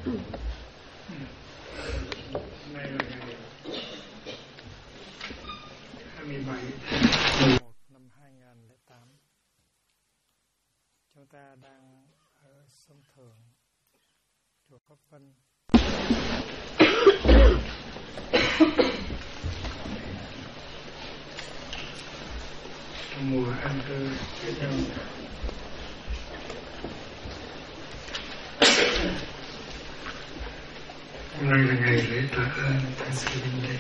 Nay là ngày 27 tháng 1 năm 2008. Chúng ta đang ở Sông Thượng, chùa Pháp Vân. Mùa an cư Tết Nhâm. Hôm nay là ngày lễ tạ ơn Thanksgiving Day.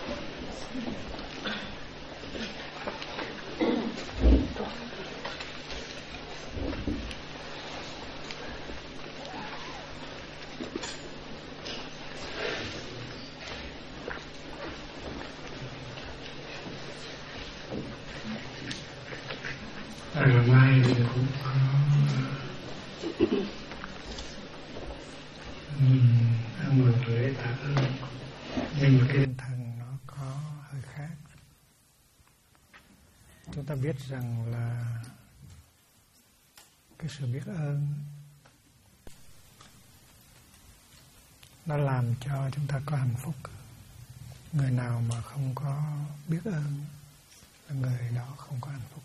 Ngày mai thì cũng có ăn mừng lễ tạ ơn, nhưng mà cái tinh thần nó có hơi khác. Chúng ta biết rằng là cái sự biết ơn nó làm cho chúng ta có hạnh phúc. Người nào mà không có biết ơn là người đó không có hạnh phúc.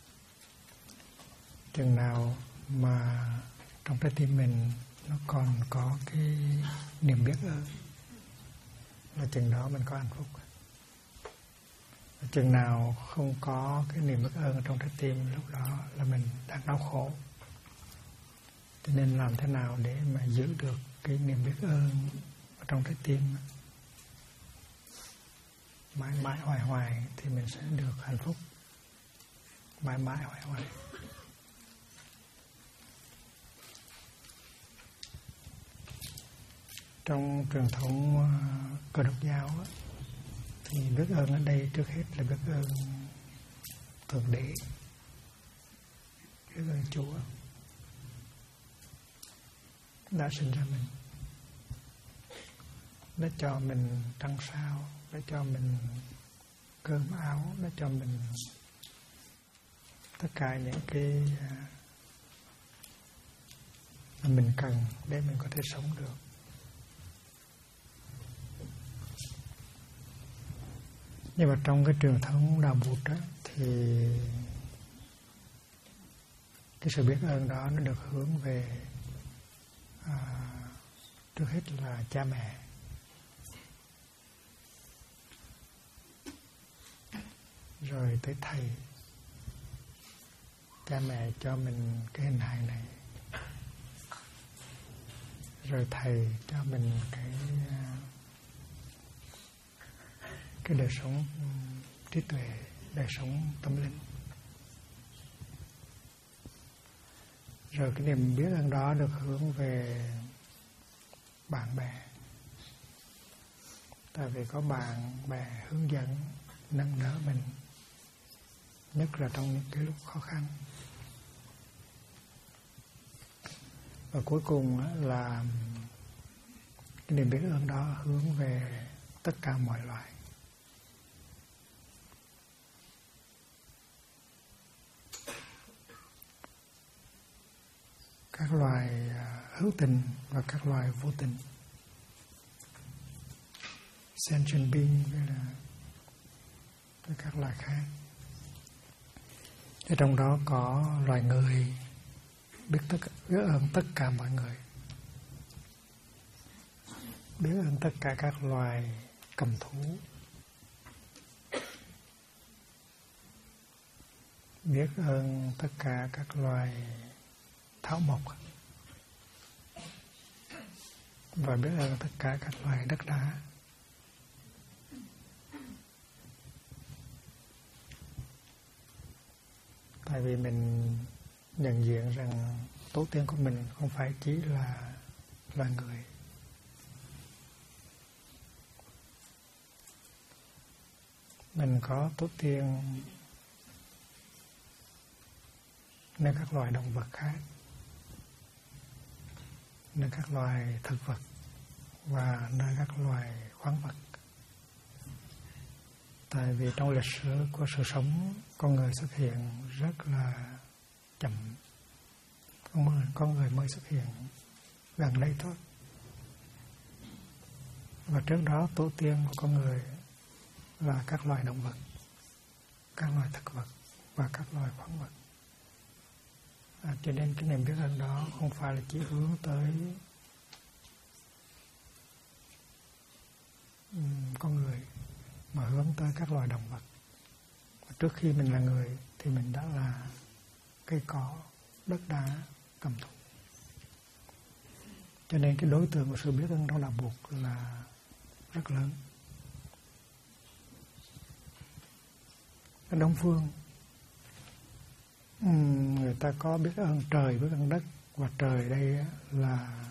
Chừng nào mà trong trái tim mình nó còn có cái niềm biết ơn là chừng đó mình có hạnh phúc. Chừng nào không có cái niềm biết ơn ở trong trái tim, lúc đó là mình đang đau khổ. Cho nên làm thế nào để mà giữ được cái niềm biết ơn ở trong trái tim mãi mãi hoài hoài thì mình sẽ được hạnh phúc mãi mãi hoài hoài. Trong truyền thống Cơ Đốc giáo thì biết ơn ở đây trước hết là biết ơn Thượng Đế, biết ơn Chúa đã sinh ra mình, đã cho mình trăng sao, đã cho mình cơm áo, đã cho mình tất cả những cái mà mình cần để mình có thể sống được. Nhưng mà trong cái truyền thống đạo Bụt đó, thì cái sự biết ơn đó nó được hướng về trước hết là cha mẹ, rồi tới thầy. Cha mẹ cho mình cái hình hài này, rồi thầy cho mình cái đời sống trí tuệ, đời sống tâm linh. Rồi cái niềm biết ơn đó được hướng về bạn bè. Tại vì có bạn bè hướng dẫn, nâng đỡ mình, nhất là trong những cái lúc khó khăn. Và cuối cùng là cái niềm biết ơn đó hướng về tất cả mọi loài. Các loài hữu tình và các loài vô tình, sentient being với các loài khác. Ở trong đó có loài người, biết ơn tất cả mọi người, biết ơn tất cả các loài cầm thú, biết ơn tất cả các loài thảo mộc, và biết ơn tất cả các loài đất đá. Tại vì mình nhận diện rằng tổ tiên của mình không phải chỉ là loài người. Mình có tổ tiên nơi các loài động vật khác, nơi các loài thực vật và nơi các loài khoáng vật. Tại vì trong lịch sử của sự sống, con người xuất hiện rất là chậm. Con người mới xuất hiện gần đây thôi. Và trước đó tổ tiên của con người là các loài động vật, các loài thực vật và các loài khoáng vật. Cho nên cái niềm biết ơn đó không phải là chỉ hướng tới con người, mà hướng tới các loài động vật. Và trước khi mình là người thì mình đã là cây cỏ, đất đá, cầm thú. Cho nên cái đối tượng của sự biết ơn trong đạo Phật là rất lớn. Ở Đông phương, người ta có biết ơn trời, biết ơn đất. Và trời đây là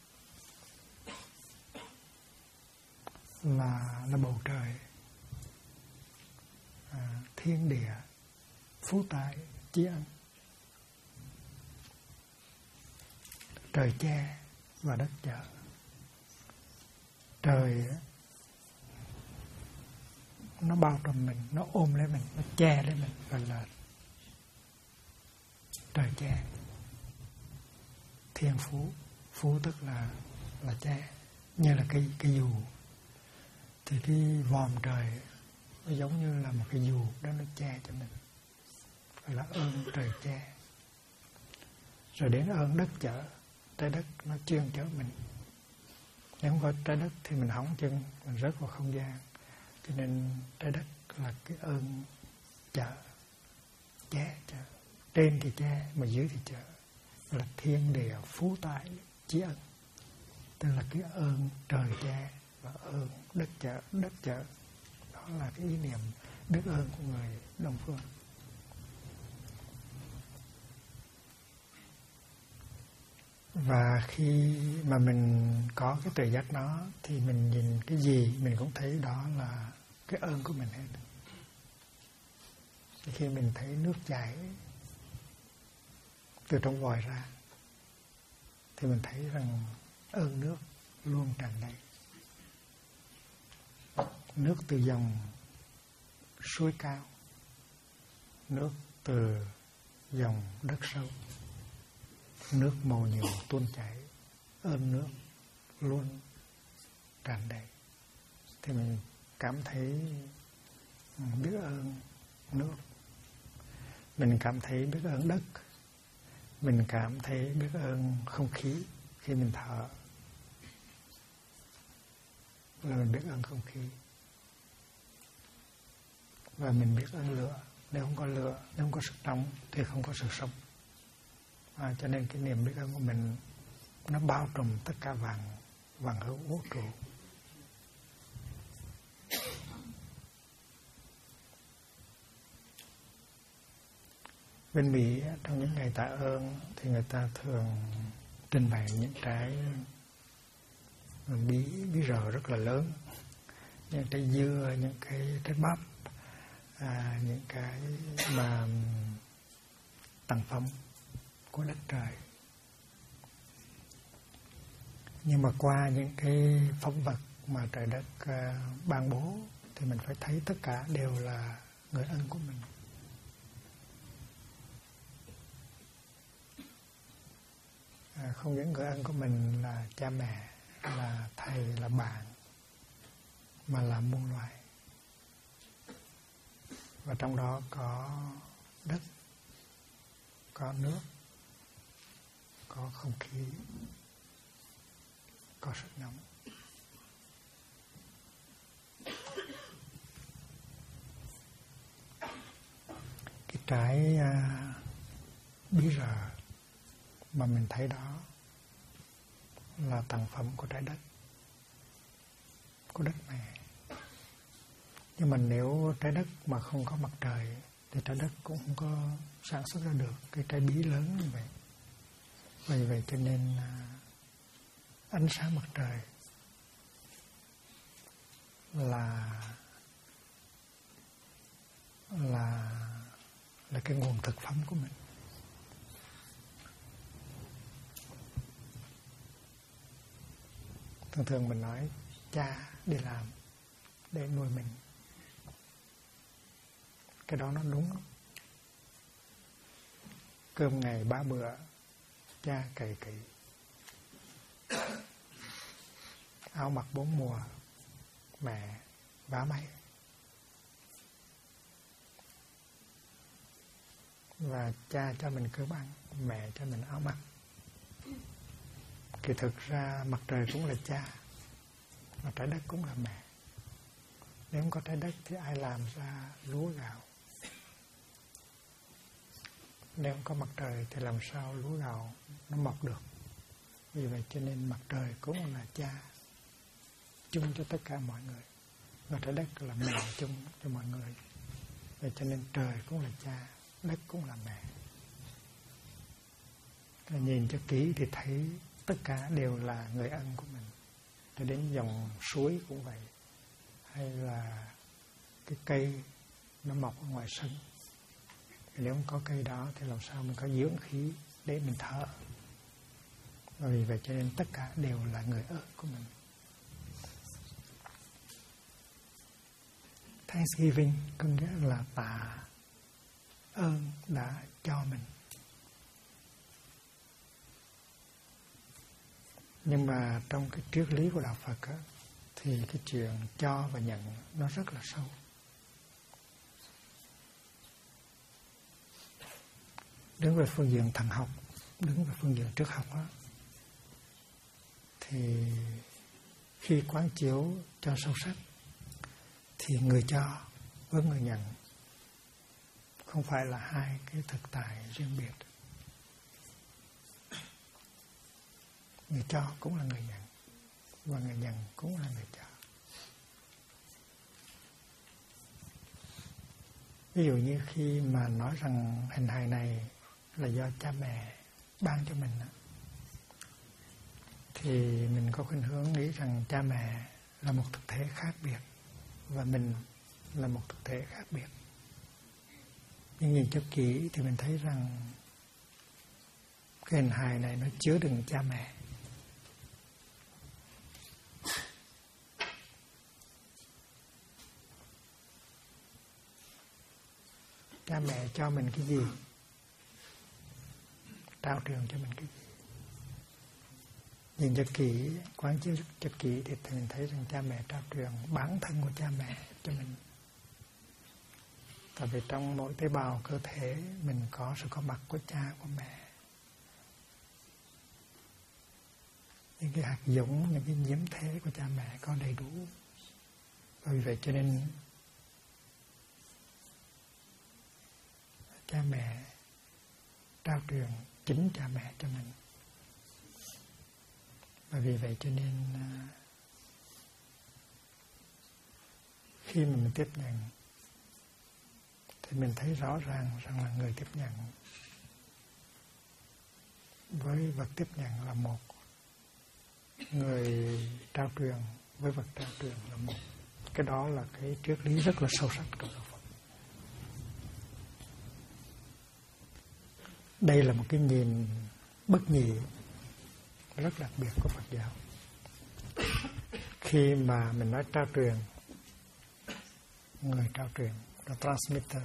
bầu trời, thiên địa, phú tài, trí ân. Trời che và đất chở. Trời nó bao trùm mình, nó ôm lấy mình, nó che lấy mình, gọi là trời che. Thiên phú, phú tức là che, như là cái dù. Thì cái vòm trời nó giống như là một cái dù đó, nó che cho mình, gọi là ơn trời che. Rồi đến ơn đất chở, trái đất nó chuyên chở mình. Nếu không có trái đất thì mình hỏng chân, mình rớt vào không gian. Cho nên trái đất là cái ơn chở, che chở. Trên thì che, mà dưới thì chở. Là thiên địa phú tài trí ân. Tức là cái ơn trời che và ơn đất chở, đất chở. Đó là cái ý niệm biết ơn của người Đông phương. Và khi mà mình có cái tuệ giác đó thì mình nhìn cái gì mình cũng thấy đó là cái ơn của mình hết. Thì khi mình thấy nước chảy từ trong vòi ra thì mình thấy rằng ơn nước luôn tràn đầy. Nước từ dòng suối cao, nước từ dòng đất sâu, nước màu nhiều tuôn chảy, ơn nước luôn tràn đầy. Thì mình cảm thấy biết ơn nước, mình cảm thấy biết ơn đất, mình cảm thấy biết ơn không khí khi mình thở, là mình biết ơn không khí. Và mình biết ơn lửa. Nếu không có lửa, nếu không có sức nóng thì không có sự sống. Cho nên cái niềm biết ơn của mình nó bao trùm tất cả vạn hữu vũ trụ. Bên Mỹ trong những ngày tạ ơn thì người ta thường trình bày những cái bí rờ rất là lớn, những trái dưa, những cái trái bắp, những cái mà tặng phẩm của đất trời. Nhưng mà qua những cái phẩm vật mà trời đất ban bố thì mình phải thấy tất cả đều là người ân của mình. Không những người ân của mình là cha mẹ, là thầy, là bạn, mà là muôn loài. Và trong đó có đất, có nước, có không khí, có sức nóng. Cái trái bí rờ mà mình thấy đó là tặng phẩm của trái đất, của đất mẹ. Nhưng mà nếu trái đất mà không có mặt trời thì trái đất cũng không có sản xuất ra được cái trái bí lớn như vậy. Vì vậy cho nên ánh sáng mặt trời là cái nguồn thực phẩm của mình. Thường thường mình nói cha đi làm để nuôi mình. Cái đó nó đúng. Cơm ngày 3 bữa, cha cày cấy. Áo mặc 4 mùa, mẹ vá máy. Và cha cho mình cơm ăn, mẹ cho mình áo mặc. Thì thực ra mặt trời cũng là cha, và trái đất cũng là mẹ. Nếu không có trái đất thì ai làm ra lúa gạo? Nếu không có mặt trời thì làm sao lúa gạo nó mọc được? Vì vậy cho nên mặt trời cũng là cha chung cho tất cả mọi người, và trái đất là mẹ chung cho mọi người. Vậy cho nên trời cũng là cha, đất cũng là mẹ. Nhìn cho kỹ thì thấy tất cả đều là người ân của mình. Cho đến dòng suối cũng vậy, hay là cái cây nó mọc ở ngoài sân. Nếu không có cây đó thì làm sao mình có dưỡng khí để mình thở. Và vì vậy cho nên tất cả đều là người ơn của mình. Thanksgiving có nghĩa là tạ ơn đã cho mình. Nhưng mà trong cái triết lý của Đạo Phật á, thì cái chuyện cho và nhận nó rất là sâu. Đứng về phương diện thần học, đứng về phương diện triết học á, thì khi quán chiếu cho sâu sắc thì người cho với người nhận không phải là hai cái thực tại riêng biệt. Người cho cũng là người nhận, và người nhận cũng là người cho. Ví dụ như khi mà nói rằng hình hài này là do cha mẹ ban cho mình, thì mình có khuynh hướng nghĩ rằng cha mẹ là một thực thể khác biệt và mình là một thực thể khác biệt. Nhưng nhìn cho kỹ thì mình thấy rằng cái hình hài này nó chứa đựng cha mẹ. Cha mẹ cho mình cái gì? Trao truyền cho mình cái gì? Nhìn cho kỹ, quán chiếu cho kỹ thì mình thấy rằng cha mẹ trao truyền bản thân của cha mẹ cho mình. Tại vì trong mỗi tế bào cơ thể mình có sự có mặt của cha, của mẹ. Những cái hạt giống, những cái nhiễm thế của cha mẹ có đầy đủ. Vì vậy cho nên cha mẹ trao truyền chính cha mẹ cho mình. Và vì vậy cho nên khi mà mình tiếp nhận thì mình thấy rõ ràng rằng là người tiếp nhận với vật tiếp nhận là một, người trao truyền với vật trao truyền là một. Cái đó là cái triết lý rất là sâu sắc trong Đạo Phật. Đây là một cái nhìn bất nhị rất đặc biệt của Phật giáo. Khi mà mình nói trao truyền, người trao truyền là transmitter.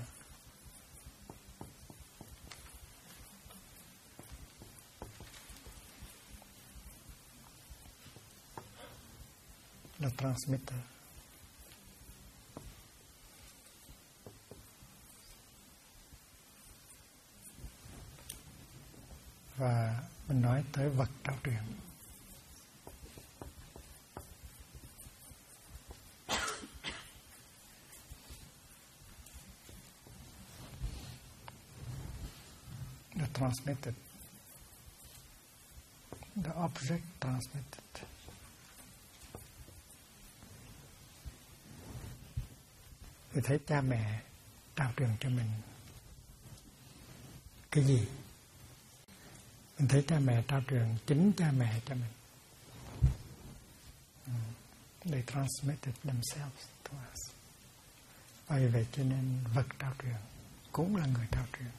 Là transmitter. Và mình nói tới vật trao truyền. The transmitted. The object transmitted. Thì thấy cha mẹ trao truyền cho mình cái gì? Mình thấy cha mẹ trao truyền chính cha mẹ cho mình. They transmitted themselves to us. Và vì vậy cho nên vật trao truyền cũng là người trao truyền.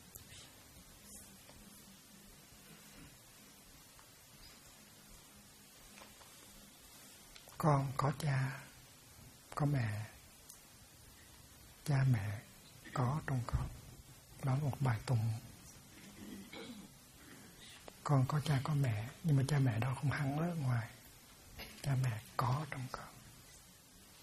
Con có cha, có mẹ. Cha mẹ có trong con. Đó là một bài tụng. Con có cha có mẹ, nhưng mà cha mẹ đó không hẳn ở ngoài. Cha mẹ có trong con.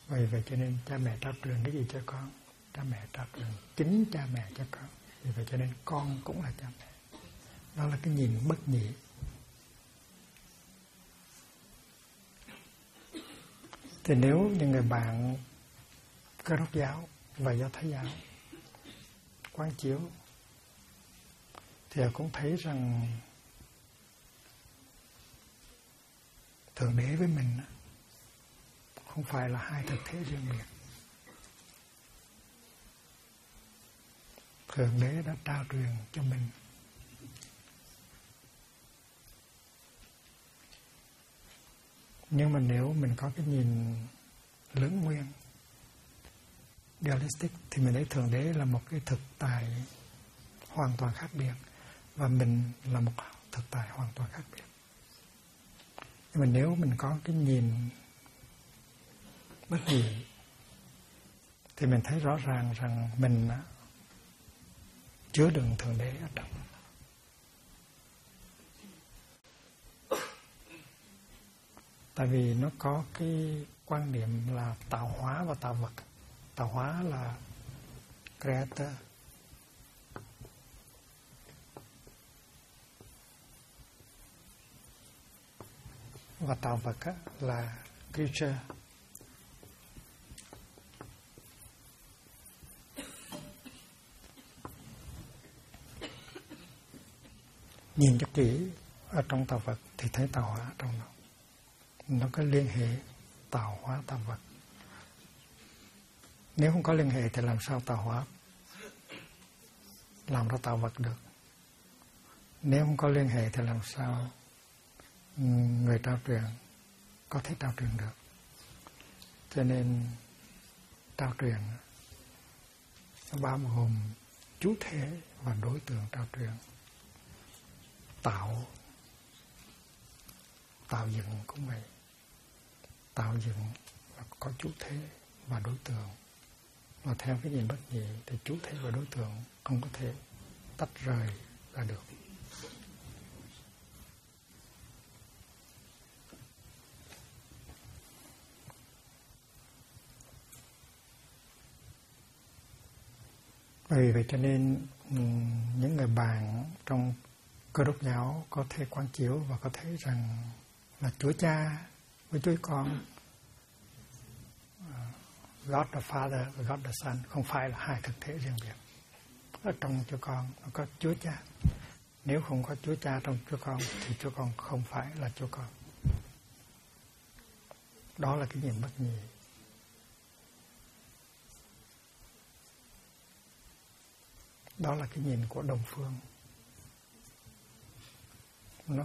Vậy cho nên cha mẹ trao truyền cái gì cho con? Cha mẹ trao truyền chính cha mẹ cho con. Vì vậy cho nên con cũng là cha mẹ. Đó là cái nhìn bất nhị. Thì nếu những người bạn Cơ Đốc giáo và Do Thái giáo quán chiếu thì họ cũng thấy rằng Thượng Đế với mình không phải là hai thực thể riêng biệt. Thượng Đế đã trao truyền cho mình nhưng mà nếu mình có cái nhìn lưỡng nguyên dualistic thì mình thấy Thượng Đế là một cái thực tại hoàn toàn khác biệt và mình là một thực tại hoàn toàn khác biệt. Nhưng mà nếu mình có cái nhìn bất nhị thì mình thấy rõ ràng rằng mình chứa đựng Thượng Đế ở trong. Tại vì nó có cái quan niệm là tạo hóa và tạo vật. Tạo hóa là creator, và tạo vật là creature. Nhìn cho kỹ ở trong tạo vật thì thấy tạo hóa trong đó. Nó có liên hệ tạo hóa tạo vật. Nếu không có liên hệ thì làm sao tạo hóa làm ra tạo vật được? Nếu không có liên hệ thì làm sao người trao truyền có thể trao truyền được? Cho nên trao truyền nó bao gồm chủ thể và đối tượng trao truyền. Tạo dựng cũng vậy. Tạo dựng là có chủ thể và đối tượng. Và theo cái nhìn bất nhị thì chủ thể và đối tượng không có thể tách rời ra được. Vì vậy cho nên những người bạn trong Cơ Đốc giáo có thể quán chiếu và có thấy rằng là Chúa Cha với Chúa Con, God the Father và God the Son không phải là hai thực thể riêng biệt. Ở trong Chúa Con nó có Chúa Cha. Nếu không có Chúa Cha trong Chúa Con thì Chúa Con không phải là Chúa Con. Đó là cái nhìn bất nhị. Đó là cái nhìn của Đông phương. Nó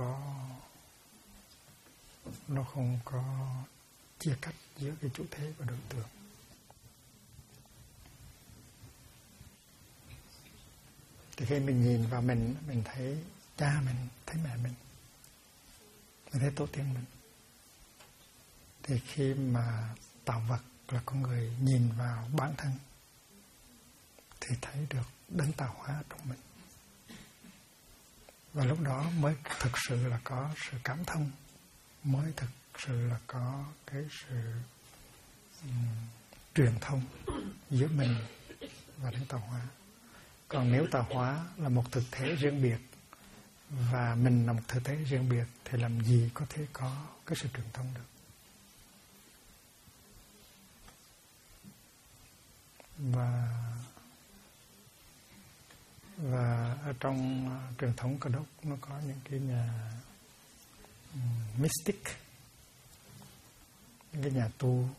không có chia cắt giữa cái chủ thể và đối tượng. Thì khi mình nhìn vào mình thấy cha mình, thấy mẹ mình thấy tổ tiên mình. Thì khi mà tạo vật là con người nhìn vào bản thân thì thấy được đấng tạo hóa trong mình. Và lúc đó mới thực sự là có sự cảm thông, mới thực sự là có cái sự truyền thông giữa mình và đấng tạo hóa. Còn nếu tạo hóa là một thực thể riêng biệt và mình là một thực thể riêng biệt thì làm gì có thể có cái sự truyền thông được. Và ở trong truyền thống Cơ Đốc nó có những cái nhà mystic, những cái nhà tu,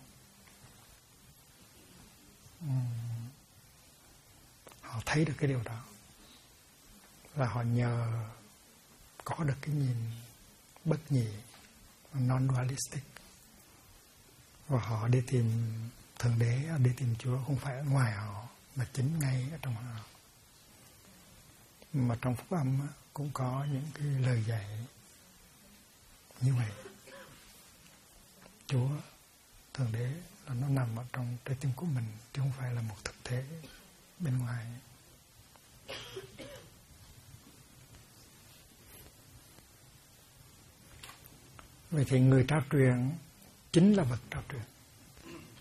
họ thấy được cái điều đó là họ nhờ có được cái nhìn bất nhị, non-dualistic, và họ đi tìm Thượng Đế, đi tìm Chúa không phải ở ngoài họ mà chính ngay ở trong họ. Mà trong Phúc Âm cũng có những cái lời dạy như vậy. Chúa, Thượng Đế là nó nằm ở trong trái tim của mình, chứ không phải là một thực thể bên ngoài. Vậy thì người trao truyền chính là vật trao truyền.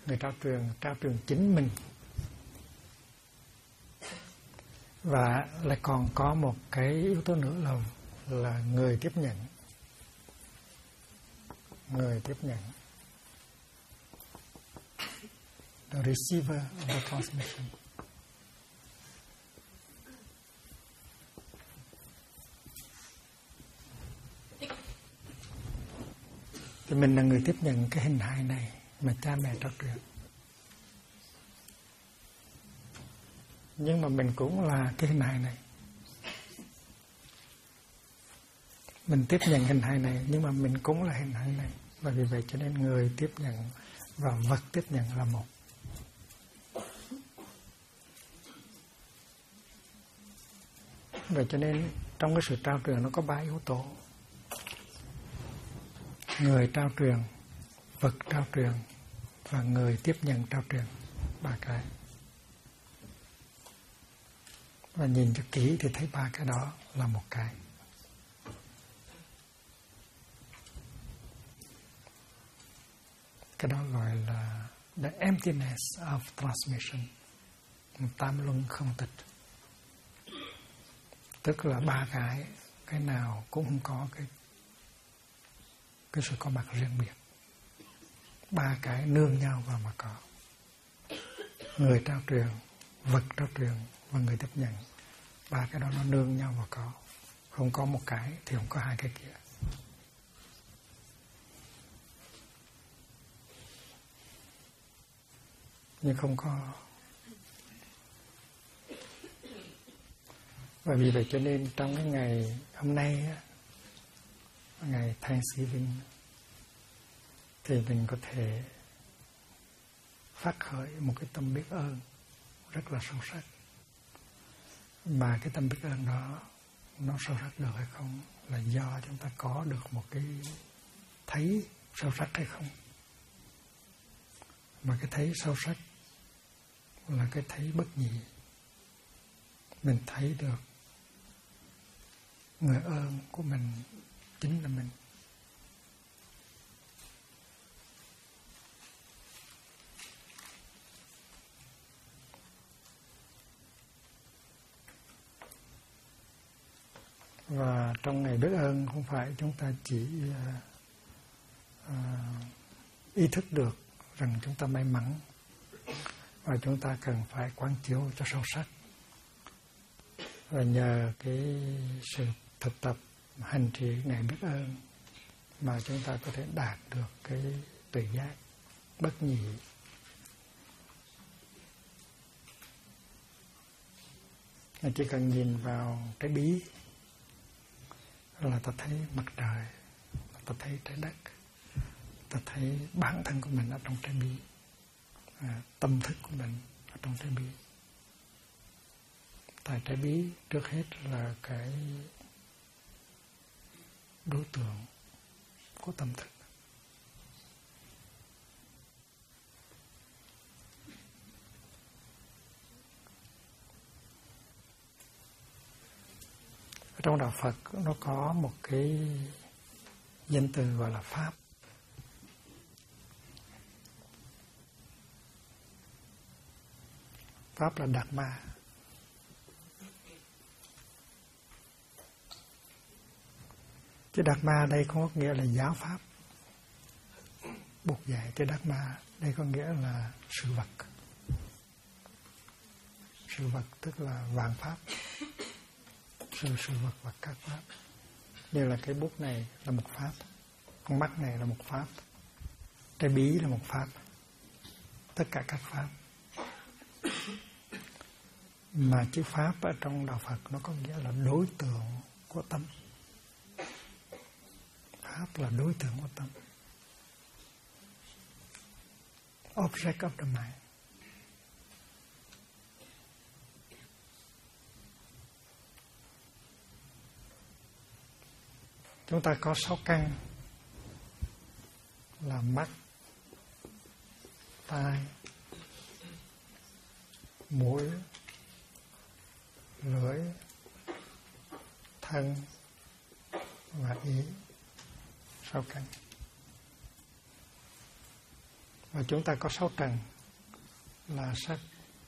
người trao truyền chính mình. Và lại còn có một cái yếu tố nữa là người tiếp nhận. Người tiếp nhận. The receiver of the transmission. Thì mình là người tiếp nhận cái hình hài này mà cha mẹ trao truyền. Nhưng mà mình cũng là cái hình hài này. Mình tiếp nhận hình hài này, nhưng mà mình cũng là hình hài này. Và vì vậy cho nên người tiếp nhận và vật tiếp nhận là một. Vậy cho nên trong cái sự trao truyền nó có 3 yếu tố. Người trao truyền, vật trao truyền và người tiếp nhận trao truyền. 3 cái. Và nhìn cho kỹ thì thấy 3 cái đó là một cái. Cái đó gọi là the emptiness of transmission. Tam luân không tịch. Tức là 3 cái nào cũng không có cái sự có mặt riêng biệt. 3 cái nương nhau vào mà có. Người trao truyền, vật trao truyền và người tiếp nhận. 3 cái đó nó nương nhau và có. Không có một cái thì không có 2 cái kia. Nhưng không có. Và vì vậy cho nên trong cái ngày hôm nay, ngày Thanksgiving, thì mình có thể phát khởi một cái tâm biết ơn rất là sâu sắc. Mà cái tâm biết ơn đó nó sâu sắc được hay không là do chúng ta có được một cái thấy sâu sắc hay không. Mà cái thấy sâu sắc là cái thấy bất nhị. Mình thấy được người ơn của mình chính là mình. Và trong ngày biết ơn không phải chúng ta chỉ ý thức được rằng chúng ta may mắn, và chúng ta cần phải quán chiếu cho sâu sắc. Và nhờ cái sự thực tập hành trì ngày biết ơn mà chúng ta có thể đạt được cái tuệ giác bất nhị. Chỉ cần nhìn vào trái bí là ta thấy mặt trời, ta thấy trái đất, ta thấy bản thân của mình ở trong trái bí, tâm thức của mình ở trong trái bí. Tại trái bí trước hết là cái đối tượng của tâm thức. Trong đạo Phật nó có một cái danh từ gọi là Pháp. Pháp là Đạt Ma. Chứ Đạt Ma đây không có nghĩa là giáo Pháp buộc dạy. Chứ Đạt Ma đây có nghĩa là sự vật. Sự vật tức là vạn Pháp. Sự vật và các Pháp. Như là cái bút này là một Pháp, con mắt này là một Pháp, trái bí là một Pháp, tất cả các Pháp. Mà chữ Pháp ở trong đạo Phật nó có nghĩa là đối tượng của tâm. Pháp là đối tượng của tâm. Object of the mind. Chúng ta có 6 căn là mắt, tai, mũi, lưỡi, thân và ý. 6 căn. Và chúng ta có 6 trần là sắc,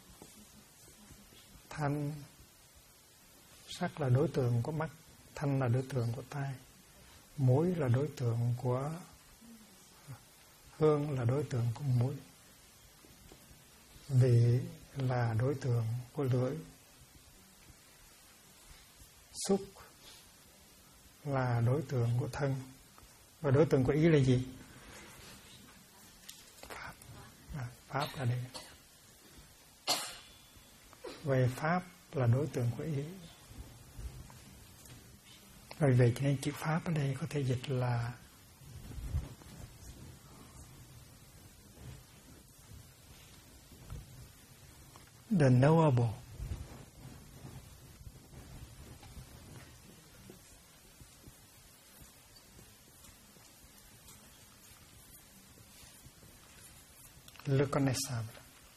thanh. Sắc là đối tượng của mắt, thanh là đối tượng của tai, muối là đối tượng của hương, là đối tượng của mũi, vị là đối tượng của lưỡi, xúc là đối tượng của thân, và đối tượng của ý là gì? Pháp. Pháp là đây. Về pháp là đối tượng của ý. Rồi về cho nên chữ pháp ở đây có thể dịch là the knowable. Le connaissable.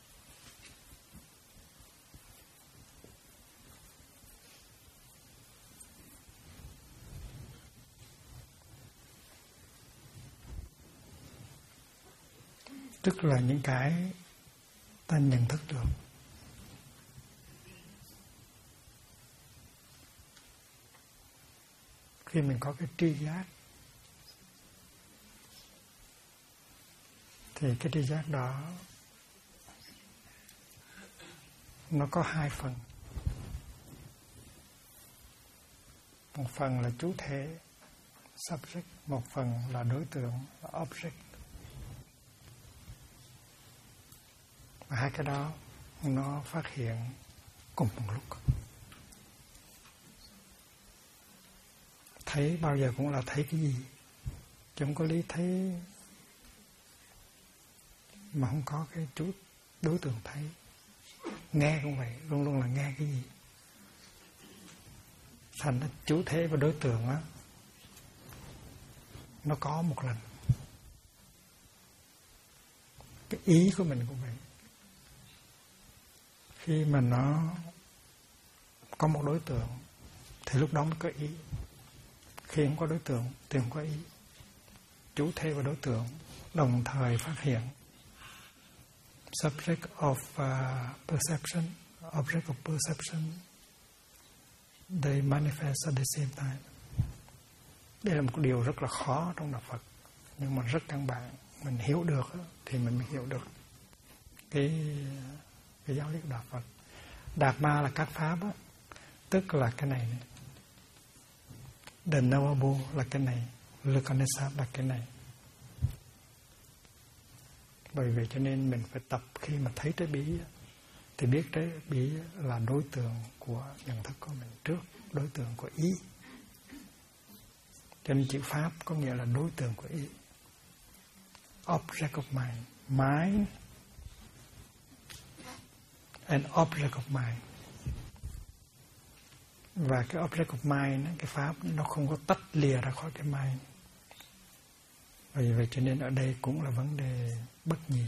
Tức là những cái ta nhận thức được. Khi mình có cái tri giác thì cái tri giác đó nó có 2 phần. Một phần là chủ thể subject, một phần là đối tượng là object. Và hai cái đó nó phát hiện cùng một lúc. Thấy bao giờ cũng là thấy cái gì, chứ không có lý thấy mà không có cái chút đối tượng thấy. Nghe cũng vậy, luôn luôn là nghe cái gì. Thành ra chủ thể và đối tượng á, nó có một lần. Cái ý của mình cũng vậy. Khi mà nó có một đối tượng thì lúc đó mới có ý. Khi không có đối tượng thì không có ý. Chủ thể và đối tượng đồng thời phát hiện. Subject of perception, object of perception, they manifest at the same time. Đây là một điều rất là khó trong đạo Phật, nhưng mà rất căn bản. Mình hiểu được thì mình mới hiểu được cái giáo lý của đạo Phật. Đạt ma là các pháp á, tức là cái này. The knowable là cái này, le connaissable là cái này. Bởi vậy cho nên mình phải tập khi mà thấy trái bí thì biết trái bí là đối tượng của nhận thức của mình trước, đối tượng của ý. Cho nên chữ pháp có nghĩa là đối tượng của ý. Object of mind. Mind and object of mind. Và cái object of mind, cái pháp nó không có tách lìa ra khỏi cái mind. Vì vậy cho nên ở đây cũng là vấn đề bất nhị.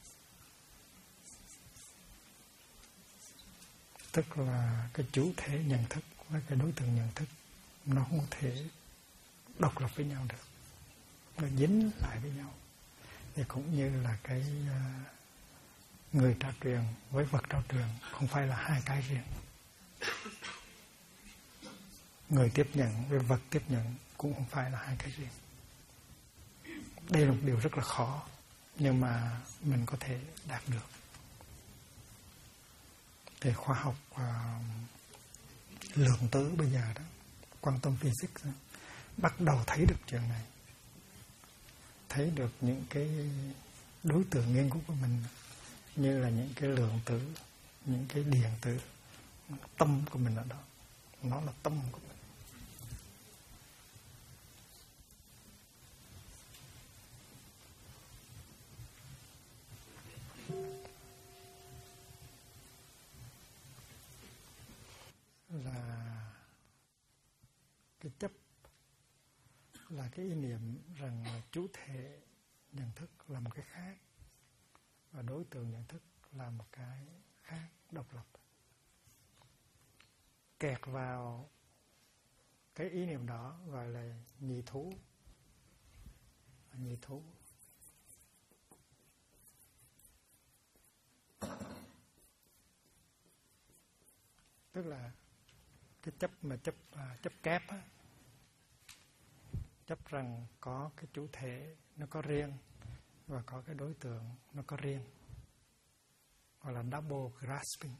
Tức là cái chủ thể nhận thức với cái đối tượng nhận thức nó không thể độc lập với nhau được. Nó dính lại với nhau. Thì cũng như là cái người trao truyền với vật trao truyền không phải là hai cái riêng. Người tiếp nhận với vật tiếp nhận cũng không phải là hai cái riêng. Đây là một điều rất là khó, nhưng mà mình có thể đạt được. Thì khoa học lượng tử bây giờ đó, quantum physics đó, bắt đầu thấy được chuyện này. Thấy được những cái đối tượng nghiên cứu của mình như là những cái lượng tử, những cái điện tử. Tâm của mình ở đó. Nó là tâm của mình. Là cái chấp là cái ý niệm rằng là chủ thể nhận thức là một cái khác và đối tượng nhận thức là một cái khác độc lập. Kẹt vào cái ý niệm đó gọi là nhị thú. Nhị thú. Tức là cái chấp kép á, chấp rằng có cái chủ thể nó có riêng và có cái đối tượng nó có riêng, gọi là double grasping.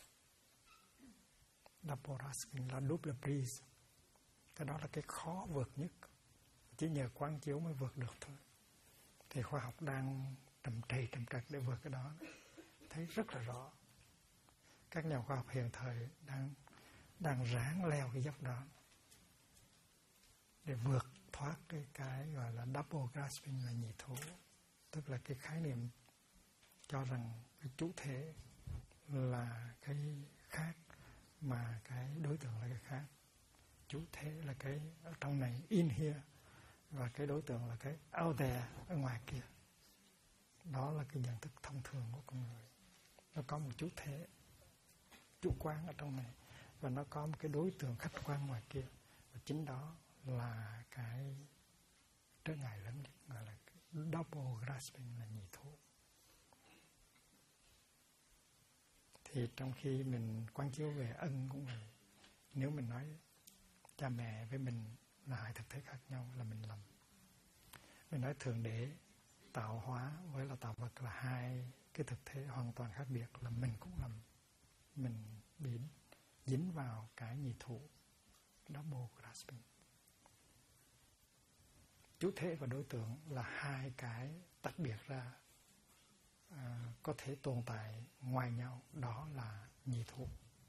Double grasping là double breeze. Cái đó là cái khó vượt nhất, chỉ nhờ quán chiếu mới vượt được thôi. Thì khoa học đang trầm trật để vượt cái đó, thấy rất là rõ. Các nhà khoa học hiện thời đang ráng leo cái dốc đó để vượt thoát cái gọi là double grasping, là nhị thủ. Tức là cái khái niệm cho rằng cái chủ thể là cái khác mà cái đối tượng là cái khác. Chủ thể là cái ở trong này, in here, và cái đối tượng là cái out there, ở ngoài kia. Đó là cái nhận thức thông thường của con người. Nó có một chủ thể chủ quan ở trong này, và nó có một cái đối tượng khách quan ngoài kia. Và chính đó là cái trở ngại lớn nhất, gọi là double grasping, là nhị thủ. Thì trong khi mình quán chiếu về ân cũng vậy. Nếu mình nói cha mẹ với mình là hai thực thể khác nhau là mình lầm. Mình nói Thượng Đế tạo hóa với là tạo vật là hai cái thực thể hoàn toàn khác biệt, là mình cũng lầm. Mình bị dính vào cái nhị thủ, double grasping. Chủ thể và đối tượng là hai cái tách biệt ra, có thể tồn tại ngoài nhau, đó là nhị thủ.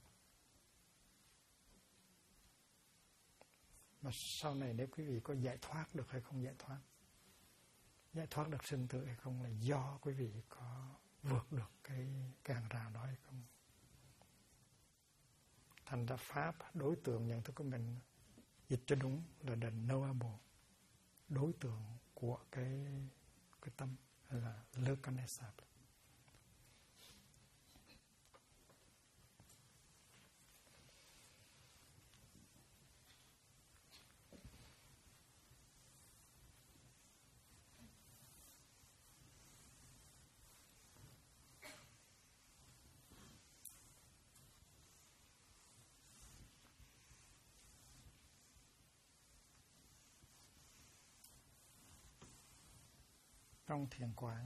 Mà sau này nếu quý vị có giải thoát được hay không giải thoát được sinh tử hay không, là do quý vị có vượt được cái hàng rào đó hay không. Thành ra pháp đối tượng nhận thức của mình dịch cho đúng là the knowable, đối tượng của cái tâm, hay là le connaissable. Trong thiền quán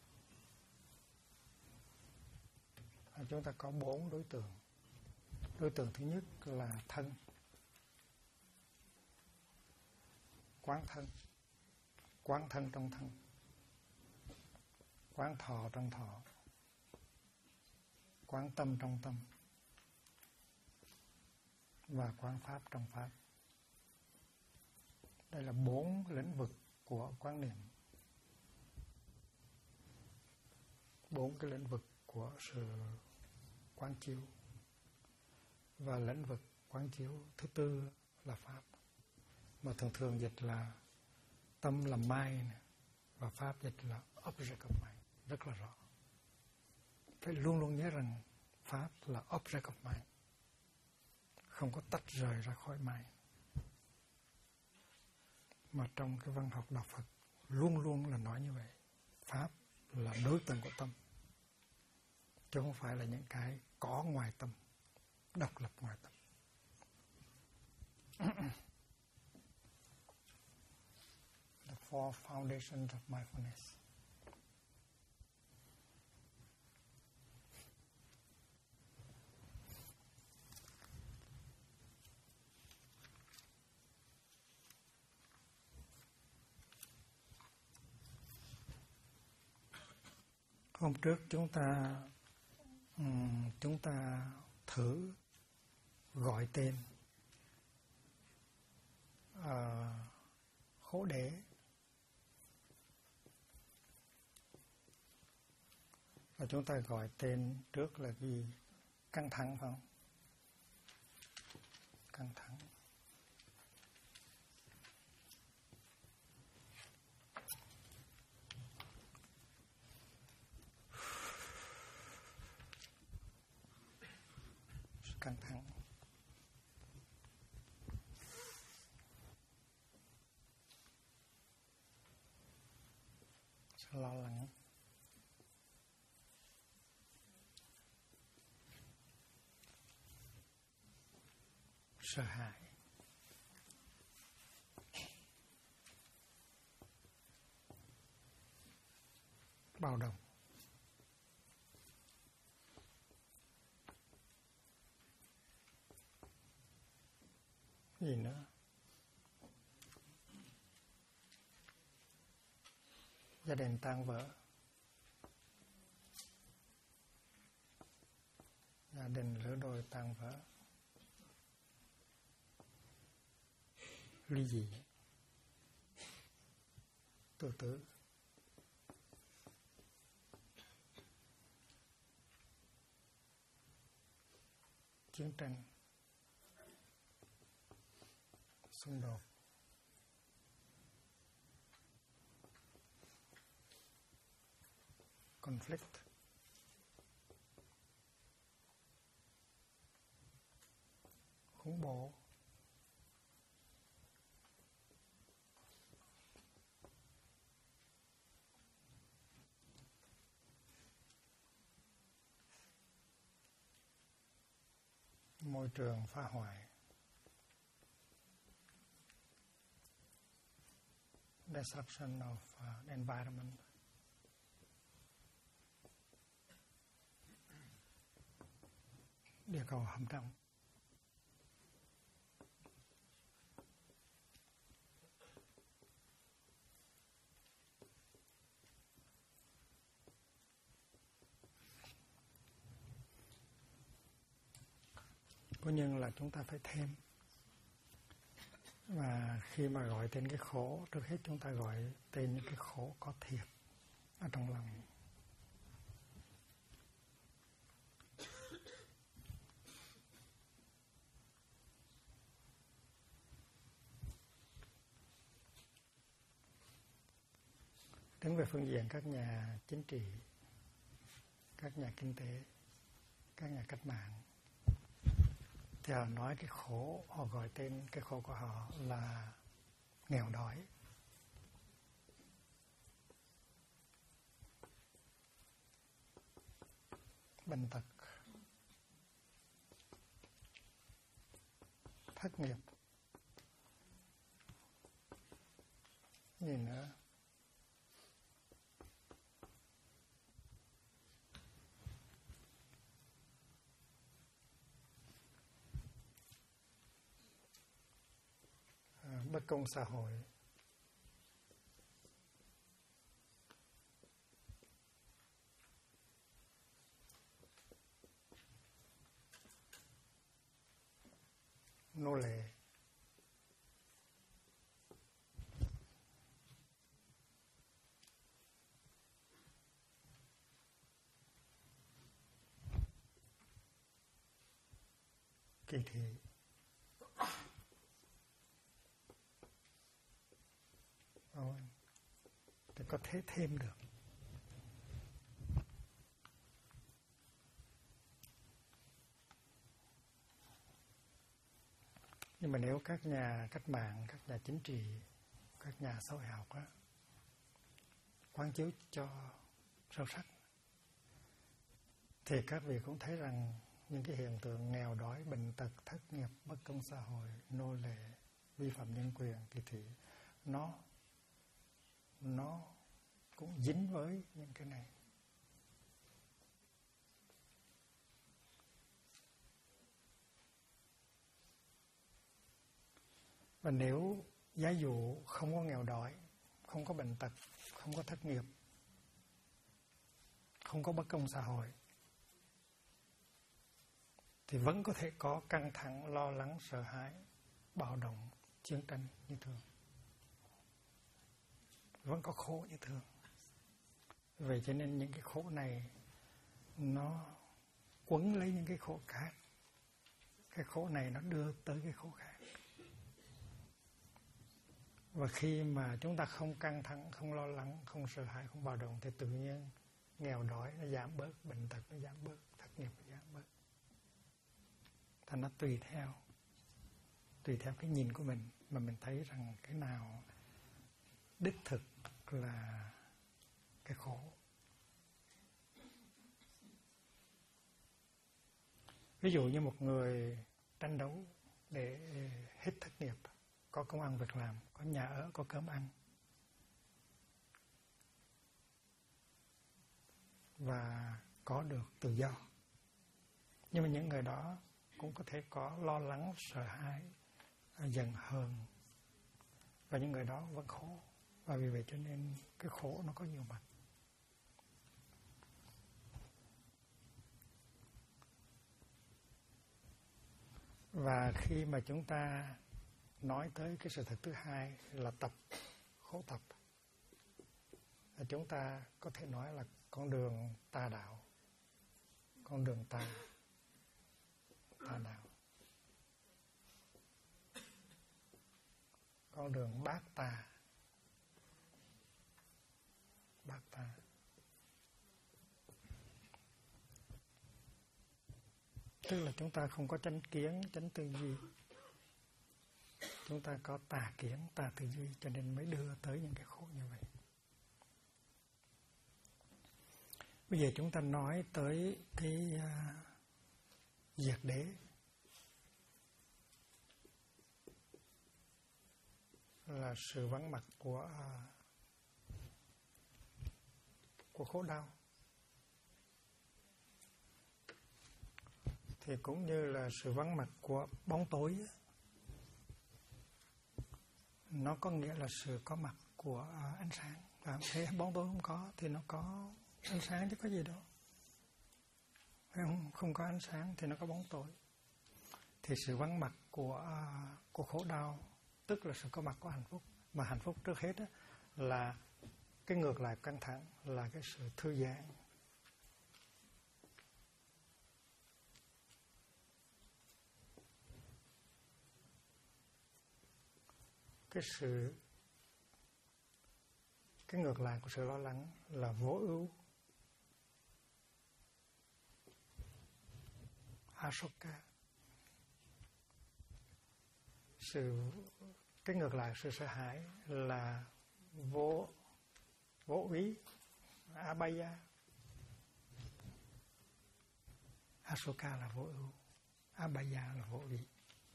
chúng ta có 4 đối tượng. Đối tượng thứ nhất là thân, quán thân trong thân, quán thọ trong thọ, quán tâm trong tâm, và quán pháp trong pháp. Đây là 4 lĩnh vực của quán niệm, 4 cái lĩnh vực của sự quán chiếu. Và lĩnh vực quán chiếu thứ tư là pháp, mà thường dịch là tâm là mind, và pháp dịch là object of mind. Rất là rõ. Phải luôn luôn nhớ rằng pháp là object of mind, không có tách rời ra khỏi mind. Mà trong cái văn học đạo Phật luôn luôn là nói như vậy. Pháp là đối tượng của tâm, chứ không phải là những cái có ngoài tâm, độc lập ngoài tâm. The four foundations of mindfulness. Hôm trước chúng ta thử gọi tên khổ đế, và chúng ta gọi tên trước là gì? Căng thẳng, phải không? Căng thẳng. Căng thẳng. Lo lắng. sợ hãi, bạo động. Gì nữa? Gia đình tan vỡ, gia đình lỡ đôi tan vỡ, ly dị, tự tử, chiến tranh, xung đột, conflict, khủng bố, môi trường phá hoại, destruction of the environment, địa cầu hầm trọng. Có nhưng là chúng ta phải thêm. Và khi mà gọi tên cái khổ, trước hết chúng ta gọi tên những cái khổ có thiệt ở trong lòng. Đứng về phương diện các nhà chính trị, các nhà kinh tế, các nhà cách mạng, thì họ nói cái khổ, họ gọi tên cái khổ của họ là nghèo đói, bệnh tật, thất nghiệp, gì nữa, bất công xã hội, nô lệ, kỳ thị, thì có thể thêm được. Nhưng mà nếu các nhà cách mạng, các nhà chính trị, các nhà xã hội học á, quán chiếu cho sâu sắc, thì các vị cũng thấy rằng những cái hiện tượng nghèo đói, bệnh tật, thất nghiệp, bất công xã hội, nô lệ, vi phạm nhân quyền, kỳ thị, nó cũng dính với những cái này. Và nếu giả dụ không có nghèo đói, không có bệnh tật, không có thất nghiệp, không có bất công xã hội, thì vẫn có thể có căng thẳng, lo lắng, sợ hãi, bạo động, chiến tranh như thường. Vẫn có khổ như thường. Vậy cho nên những cái khổ này nó quấn lấy những cái khổ khác. Cái khổ này nó đưa tới cái khổ khác. Và khi mà chúng ta không căng thẳng, không lo lắng, không sợ hãi, không bạo động, thì tự nhiên nghèo đói nó giảm bớt, bệnh tật nó giảm bớt, thất nghiệp nó giảm bớt. Thành nó tùy theo cái nhìn của mình mà mình thấy rằng cái nào đích thực là cái khổ. Ví dụ như một người tranh đấu để hết thất nghiệp, có công ăn việc làm, có nhà ở, có cơm ăn. Và có được tự do. Nhưng mà những người đó cũng có thể có lo lắng, sợ hãi, giận hờn. Và những người đó vẫn khổ. Và vì vậy cho nên cái khổ nó có nhiều mặt. Và khi mà chúng ta nói tới cái sự thật thứ hai là tập, khổ tập, chúng ta có thể nói là con đường tà đạo, con đường tà đạo, con đường bát tà. Tức là chúng ta không có chánh kiến, chánh tư duy. Chúng ta có tà kiến, tà tư duy, cho nên mới đưa tới những cái khổ như vậy. Bây giờ chúng ta nói tới cái diệt đế. Là sự vắng mặt của khổ đau. Thì cũng như là sự vắng mặt của bóng tối. Nó có nghĩa là sự có mặt của ánh sáng. Và thế bóng tối không có thì nó có ánh sáng chứ có gì đâu. Không có ánh sáng thì nó có bóng tối. Thì sự vắng mặt của khổ đau tức là sự có mặt của hạnh phúc. Mà hạnh phúc trước hết đó, là cái ngược lại căng thẳng, là cái sự thư giãn. Cái ngược lại của sự lo lắng là vô ưu, asoka. Cái ngược lại sự sợ hãi là vô úy, abhaya. Asoka là vô ưu, abhaya là vô úy.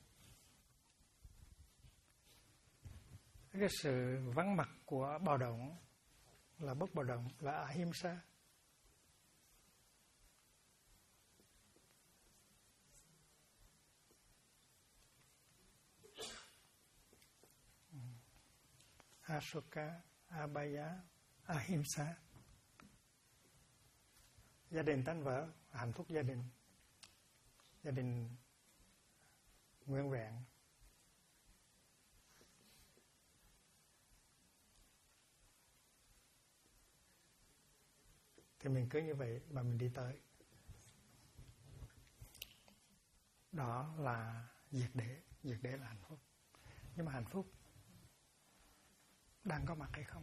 Cái sự vắng mặt của bạo động là bất bạo động, là ahimsa. Asoka, abhaya, ahimsa. Gia đình tan vỡ, hạnh phúc gia đình nguyên vẹn. Thì mình cứ như vậy mà mình đi tới. Đó là diệt đế là hạnh phúc. Nhưng mà hạnh phúc đang có mặt hay không?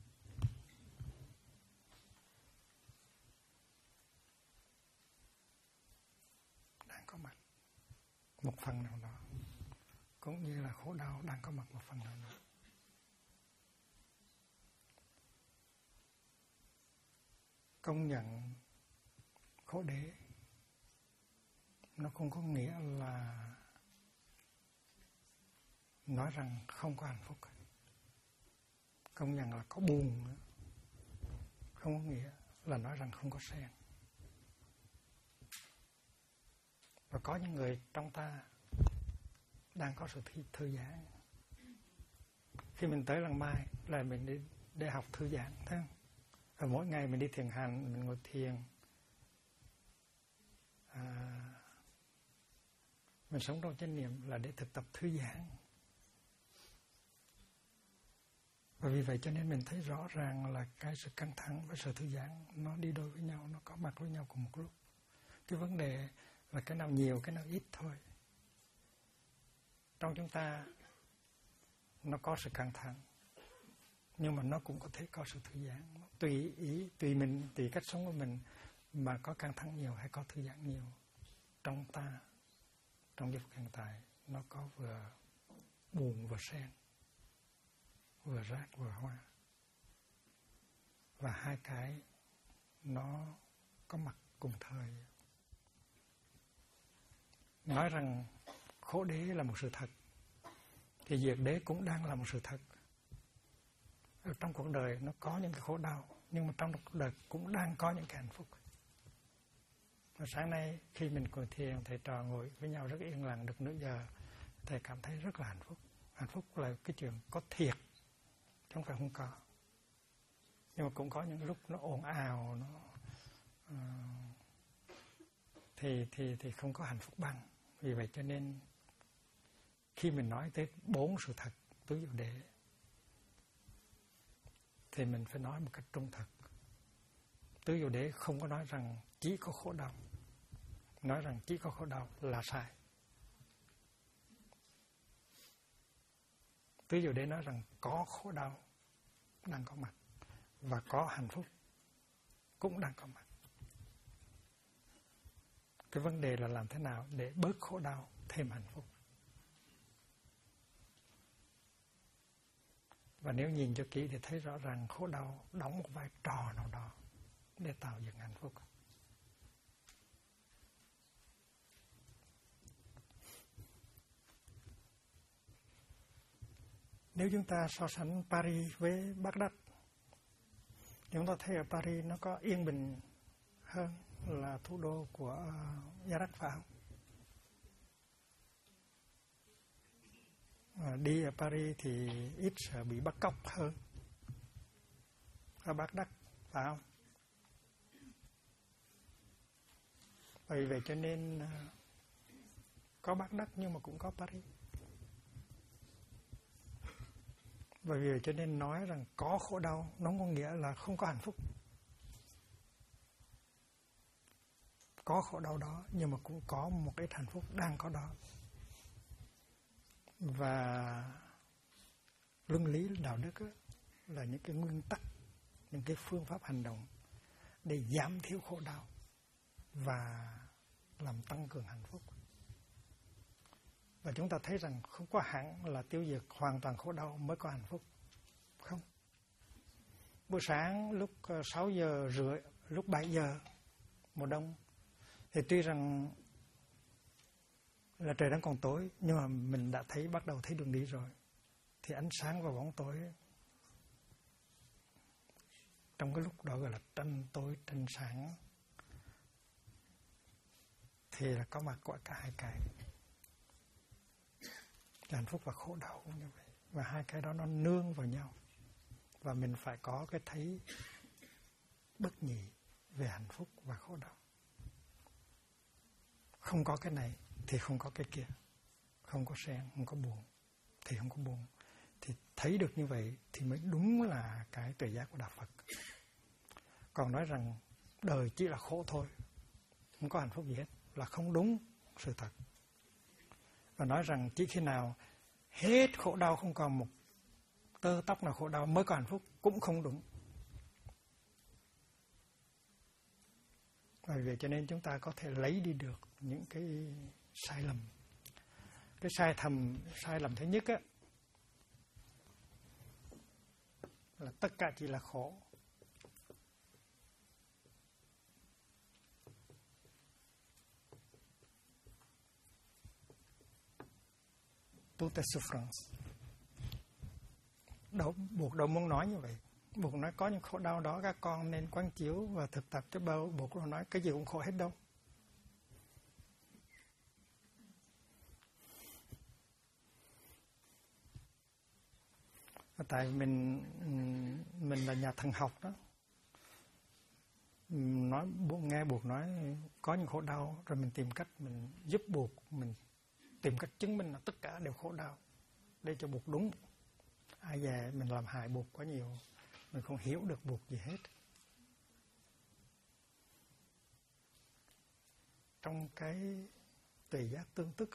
Đang có mặt một phần nào đó. Cũng như là khổ đau đang có mặt một phần nào đó. Công nhận khổ đế nó không có nghĩa là nói rằng không có hạnh phúc. Công nhận là có buồn nữa. Không có nghĩa là nói rằng không có sen. Và có những người trong ta đang có sự thư giãn. Khi mình tới lần mai là mình đi để học thư giãn, thấy không? Và mỗi ngày mình đi thiền hành, mình ngồi thiền, mình sống trong chánh niệm là để thực tập thư giãn. Và vì vậy cho nên mình thấy rõ ràng là cái sự căng thẳng và sự thư giãn nó đi đôi với nhau, nó có mặt với nhau cùng một lúc. Cái vấn đề là cái nào nhiều, cái nào ít thôi. Trong chúng ta nó có sự căng thẳng, nhưng mà nó cũng có thể có sự thư giãn. Tùy ý, tùy mình, tùy cách sống của mình mà có căng thẳng nhiều hay có thư giãn nhiều. Trong ta, trong giây phút hiện tại, nó có vừa buồn vừa sen, vừa rác vừa hoa. Và hai cái nó có mặt cùng thời. Nói rằng khổ đế là một sự thật, thì diệt đế cũng đang là một sự thật. Ở trong cuộc đời nó có những cái khổ đau, nhưng mà trong cuộc đời cũng đang có những cái hạnh phúc. Và sáng nay khi mình ngồi thiền, thầy trò ngồi với nhau rất yên lặng được nửa giờ, thầy cảm thấy rất là hạnh phúc. Hạnh phúc là cái chuyện có thiệt, chứ không phải không có. Nhưng mà cũng có những lúc nó ồn ào, nó thì không có hạnh phúc bằng. Vì vậy cho nên khi mình nói tới 4 sự thật tứ diệu đế thì mình phải nói một cách trung thực. Tứ diệu đế không có nói rằng chỉ có khổ đau. Nói rằng chỉ có khổ đau là sai. Tứ diệu đế nói rằng có khổ đau đang có mặt và có hạnh phúc cũng đang có mặt. Cái vấn đề là làm thế nào để bớt khổ đau thêm hạnh phúc. Và nếu nhìn cho kỹ thì thấy rõ ràng khổ đau đóng một vai trò nào đó để tạo dựng hạnh phúc. Nếu chúng ta so sánh Paris với Baghdad, chúng ta thấy ở Paris nó có yên bình hơn là thủ đô của Iraq, phải không? Đi ở Paris thì ít sợ bị bắt cóc hơn ở Baghdad, phải không? Vì vậy cho nên có Baghdad nhưng mà cũng có Paris. Bởi vì cho nên nói rằng có khổ đau nó có nghĩa là không có hạnh phúc. Có khổ đau đó nhưng mà cũng có một ít hạnh phúc đang có đó. Và luân lý đạo đức là những cái nguyên tắc, những cái phương pháp hành động để giảm thiểu khổ đau và làm tăng cường hạnh phúc. Và chúng ta thấy rằng không có hẳn là tiêu diệt hoàn toàn khổ đau mới có hạnh phúc. Không. Buổi sáng lúc 6 giờ rưỡi, lúc 7 giờ mùa đông thì tuy rằng là trời đang còn tối, nhưng mà mình đã bắt đầu thấy đường đi rồi. Thì ánh sáng và bóng tối trong cái lúc đó gọi là tranh tối tranh sáng thì là có mặt của cả hai cái. Hạnh phúc và khổ đau cũng như vậy. Và hai cái đó nó nương vào nhau. Và mình phải có cái thấy bất nhị về hạnh phúc và khổ đau. Không có cái này thì không có cái kia. Không có sen, không có buồn thì không có buồn. Thì thấy được như vậy thì mới đúng là cái tuệ giác của Đạo Phật. Còn nói rằng đời chỉ là khổ thôi, không có hạnh phúc gì hết là không đúng sự thật. Và nói rằng chỉ khi nào hết khổ đau, không còn một tơ tóc nào khổ đau mới có hạnh phúc cũng không đúng. Bởi vậy cho nên chúng ta có thể lấy đi được những cái sai lầm. Cái sai lầm thứ nhất là tất cả chỉ là khổ. Tout est souffrance. Buộc đâu muốn nói như vậy. Buộc nói có những khổ đau đó các con nên quán chiếu và thực tập cho bao. Buộc đâu nói cái gì cũng khổ hết đâu. Tại mình là nhà thần học đó. Nghe buộc nói có những khổ đau rồi mình tìm cách mình giúp buộc, mình tìm cách chứng minh là tất cả đều khổ đau để cho buộc đúng. Ai về mình làm hại buộc quá nhiều, mình không hiểu được buộc gì hết. Trong cái tùy giác tương tức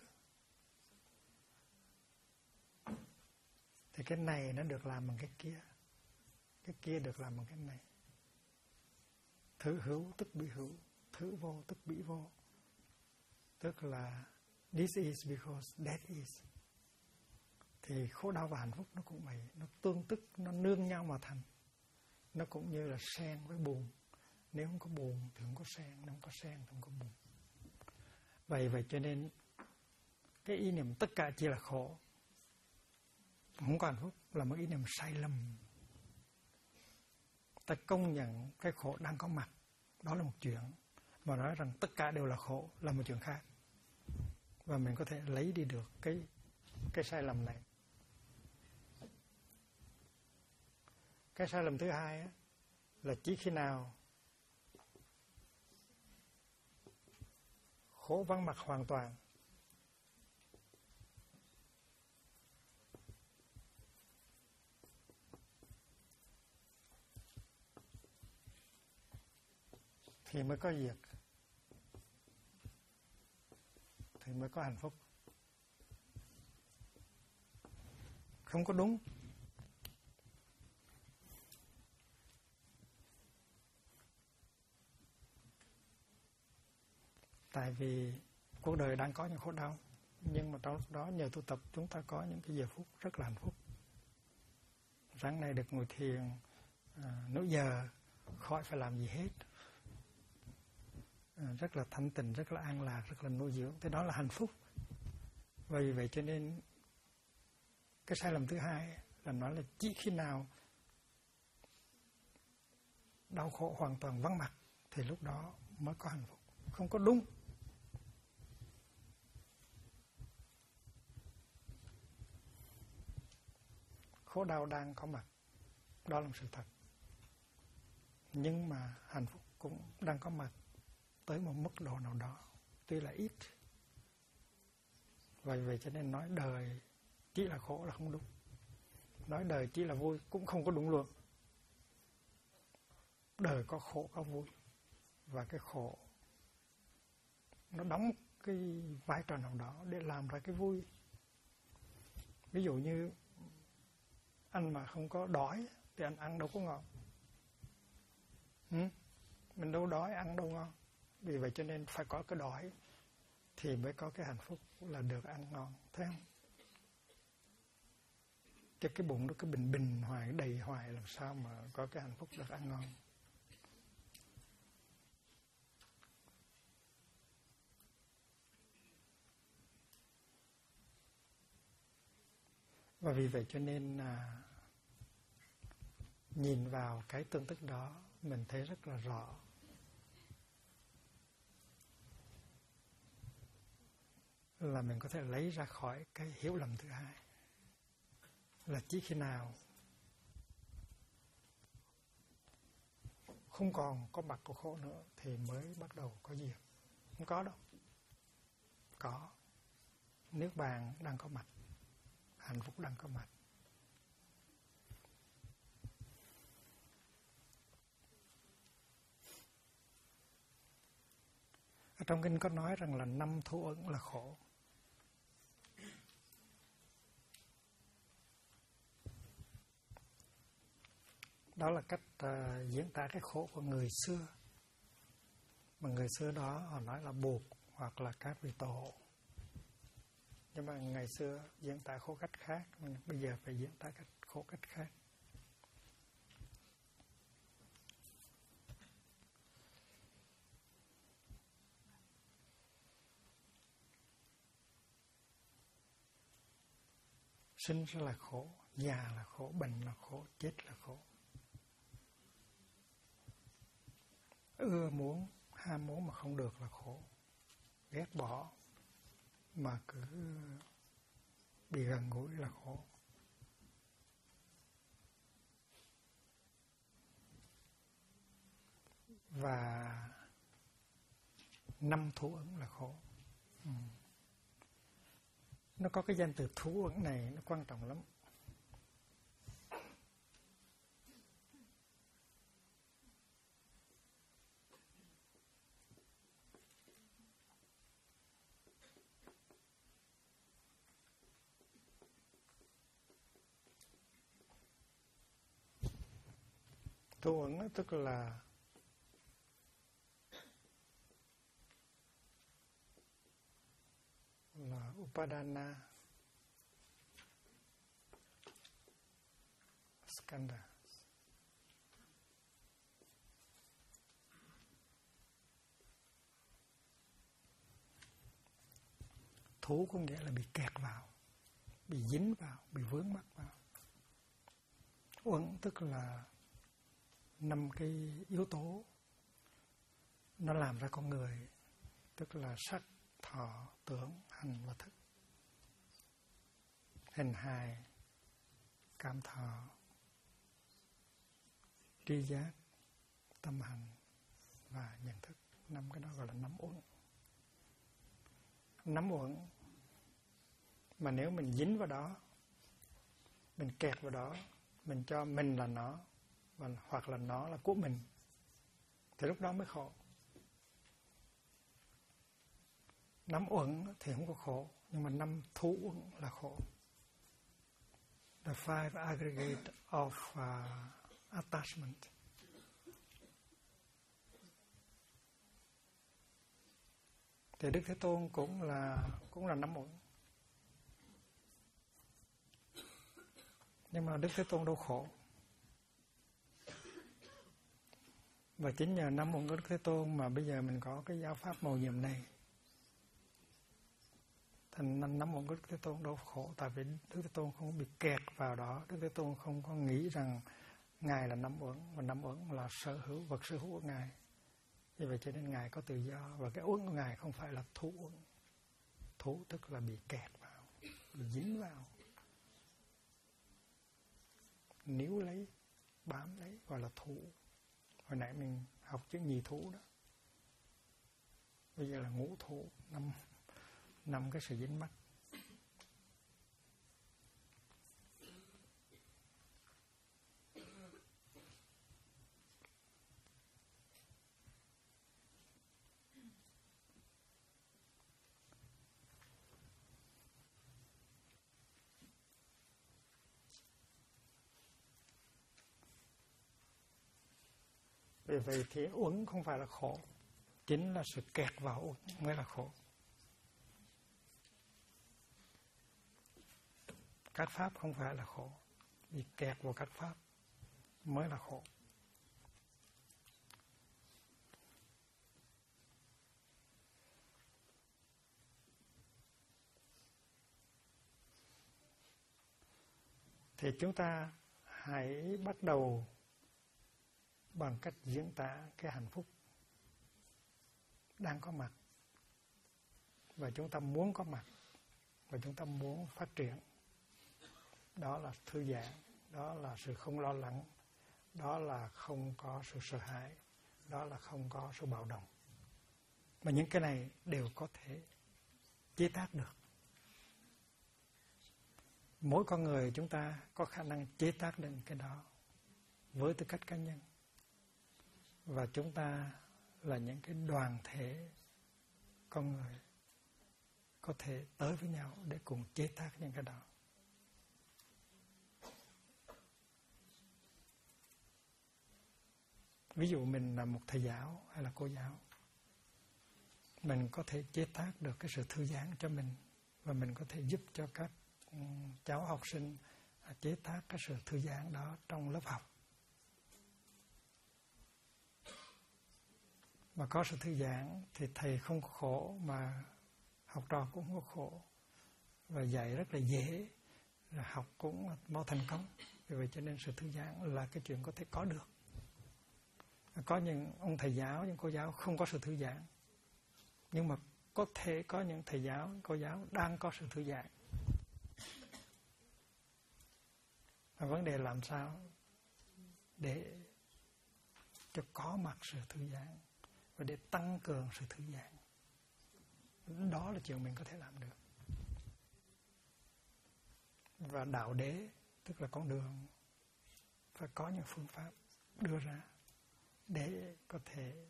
thì cái này nó được làm bằng cái kia được làm bằng cái này. Thứ hữu tức bị hữu, thứ vô tức bị vô. Tức là this is because that is. Thì khổ đau và hạnh phúc nó cũng vậy, nó tương tức, nó nương nhau mà thành. Nó cũng như là sen với bùn. Nếu không có bùn thì không có sen, nếu không có sen thì không có bùn. Vậy cho nên cái ý niệm tất cả chỉ là khổ, không có hạnh phúc, là một ý niệm sai lầm. Ta công nhận cái khổ đang có mặt, đó là một chuyện, mà nói rằng tất cả đều là khổ là một chuyện khác. Và mình có thể lấy đi được cái sai lầm này. Cái sai lầm thứ hai á, là chỉ khi nào khổ vắng mặt hoàn toàn thì mới có diệt, thì mới có hạnh phúc. Không có đúng. Tại vì cuộc đời đang có những khổ đau, nhưng mà trong lúc đó nhờ tu tập chúng ta có những cái giờ phút rất là hạnh phúc. Sáng nay được ngồi thiền nửa giờ, khỏi phải làm gì hết, rất là thanh tịnh, rất là an lạc, rất là nuôi dưỡng. Thế đó là hạnh phúc. Vì vậy cho nên cái sai lầm thứ hai là nói là chỉ khi nào đau khổ hoàn toàn vắng mặt thì lúc đó mới có hạnh phúc. Không có đúng. Khổ đau đang có mặt, đó là một sự thật. Nhưng mà hạnh phúc cũng đang có mặt tới một mức độ nào đó, tuy là ít. Vậy cho nên nói đời chỉ là khổ là không đúng. Nói đời chỉ là vui cũng không có đúng luôn. Đời có khổ có vui, và cái khổ nó đóng cái vai trò nào đó để làm ra cái vui. Ví dụ như anh mà không có đói thì anh ăn đâu có ngon. Mình đâu đói ăn đâu ngon. Vì vậy cho nên phải có cái đói thì mới có cái hạnh phúc là được ăn ngon, thấy không? Chứ cái bụng nó cứ bình bình hoài, đầy hoài, làm sao mà có cái hạnh phúc được ăn ngon. Và vì vậy cho nên nhìn vào cái tương tức đó mình thấy rất là rõ. Là mình có thể lấy ra khỏi cái hiểu lầm thứ hai. Là chỉ khi nào không còn có mặt của khổ nữa thì mới bắt đầu có diệt. Không có đâu. Có. Nước bàn đang có mặt, hạnh phúc đang có mặt. Ở trong kinh có nói rằng là 5 thú ẩn là khổ. Đó là cách diễn tả cái khổ của người xưa. Mà người xưa đó họ nói là buộc hoặc là các vị tổ. Nhưng mà ngày xưa diễn tả khổ cách khác, bây giờ phải diễn tả cách khổ cách khác. Sinh ra là khổ, già là khổ, bệnh là khổ, chết là khổ. Ưa muốn, ham muốn mà không được là khổ. Ghét bỏ mà cứ bị gần gũi là khổ. Và 5 thú ẩn là khổ. Nó có cái danh từ thú ẩn này nó quan trọng lắm. Thú ẩn tức là Upadana Skanda. thú có nghĩa là bị kẹt vào, bị dính vào, bị vướng mắc vào. Uẩn tức là 5 cái yếu tố nó làm ra con người, tức là sắc, thọ, tưởng, hành và thức. Hình hài, cảm thọ, tri giác, tâm hành và nhận thức. 5 cái đó gọi là 5 uẩn. 5 uẩn mà nếu mình dính vào đó, mình kẹt vào đó, mình cho mình là nó, hoặc là nó là của mình, thì lúc đó mới khổ. 5 uẩn thì không có khổ, nhưng mà 5 thú uẩn là khổ. The 5 aggregate of attachment. Thì Đức Thế Tôn cũng là 5 uẩn. Nhưng mà Đức Thế Tôn đâu khổ. Và chính nhờ 5 uẩn của Đức Thế Tôn mà bây giờ mình có cái giáo pháp mầu nhiệm này. Thành 5 uẩn của Đức Thế Tôn đâu khổ, tại vì Đức Thế Tôn không bị kẹt vào đó. Đức Thế Tôn không có nghĩ rằng Ngài là 5 uẩn, và 5 uẩn là sở hữu, vật sở hữu của Ngài. Vì vậy cho nên Ngài có tự do, và cái uẩn của Ngài không phải là thú uẩn. Thú tức là bị kẹt vào, bị dính vào, níu lấy, bám lấy, gọi là thú. Hồi nãy mình học chữ nhì thú đó, bây giờ là ngũ thú, 5 cái sự dính mắc. Vì vậy thì uẩn không phải là khổ, chính là sự kẹt vào uẩn mới là khổ. Các pháp không phải là khổ, bị kẹt vào các pháp mới là khổ. Thì chúng ta hãy bắt đầu bằng cách diễn tả cái hạnh phúc đang có mặt, và chúng ta muốn có mặt, và chúng ta muốn phát triển. Đó là thư giãn, đó là sự không lo lắng, đó là không có sự sợ hãi, đó là không có sự bạo động. Mà những cái này đều có thể chế tác được. Mỗi con người chúng ta có khả năng chế tác được cái đó với tư cách cá nhân. Và chúng ta là những cái đoàn thể con người có thể tới với nhau để cùng chế tác những cái đó. Ví dụ mình là một thầy giáo hay là cô giáo, mình có thể chế tác được cái sự thư giãn cho mình, và mình có thể giúp cho các cháu học sinh chế tác cái sự thư giãn đó trong lớp học. Mà có sự thư giãn thì thầy không có khổ, mà học trò cũng không có khổ, và dạy rất là dễ, rồi học cũng mau thành công. Vì vậy cho nên sự thư giãn là cái chuyện có thể có được. Có những ông thầy giáo, những cô giáo không có sự thư giãn, nhưng mà có thể có những thầy giáo, cô giáo đang có sự thư giãn. Và vấn đề làm sao để cho có mặt sự thư giãn và để tăng cường sự thư giãn. Đó là chuyện mình có thể làm được. Và đạo đế, tức là con đường, phải có những phương pháp đưa ra để có thể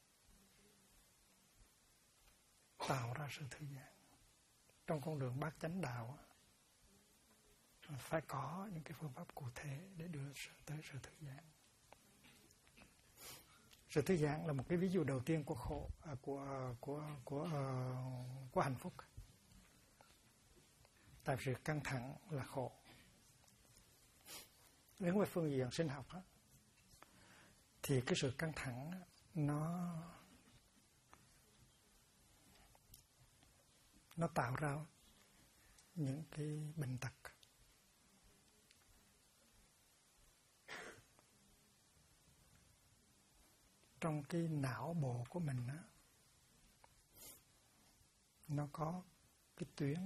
tạo ra sự thư giãn. Trong con đường bát chánh đạo phải có những cái phương pháp cụ thể để đưa tới sự thư giãn. Sự thư giãn là một cái ví dụ đầu tiên của khổ, của hạnh phúc. Tại sự căng thẳng là khổ. Đến về phương diện sinh học thì cái sự căng thẳng nó nó tạo ra những cái bệnh tật. Trong cái não bộ của mình á, nó có cái tuyến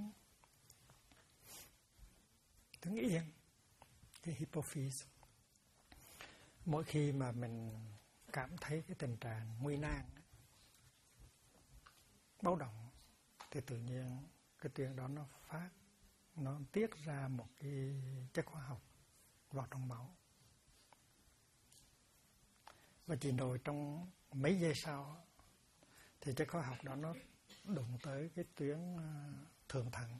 yên, cái hypophyse. Mỗi khi mà mình cảm thấy cái tình trạng nguy nan, báo động, thì tự nhiên cái tuyến đó nó tiết ra một cái chất hóa học vào trong máu. Và chỉ rồi trong mấy giây sau thì chất hóa học đó nó đụng tới cái tuyến thượng thận.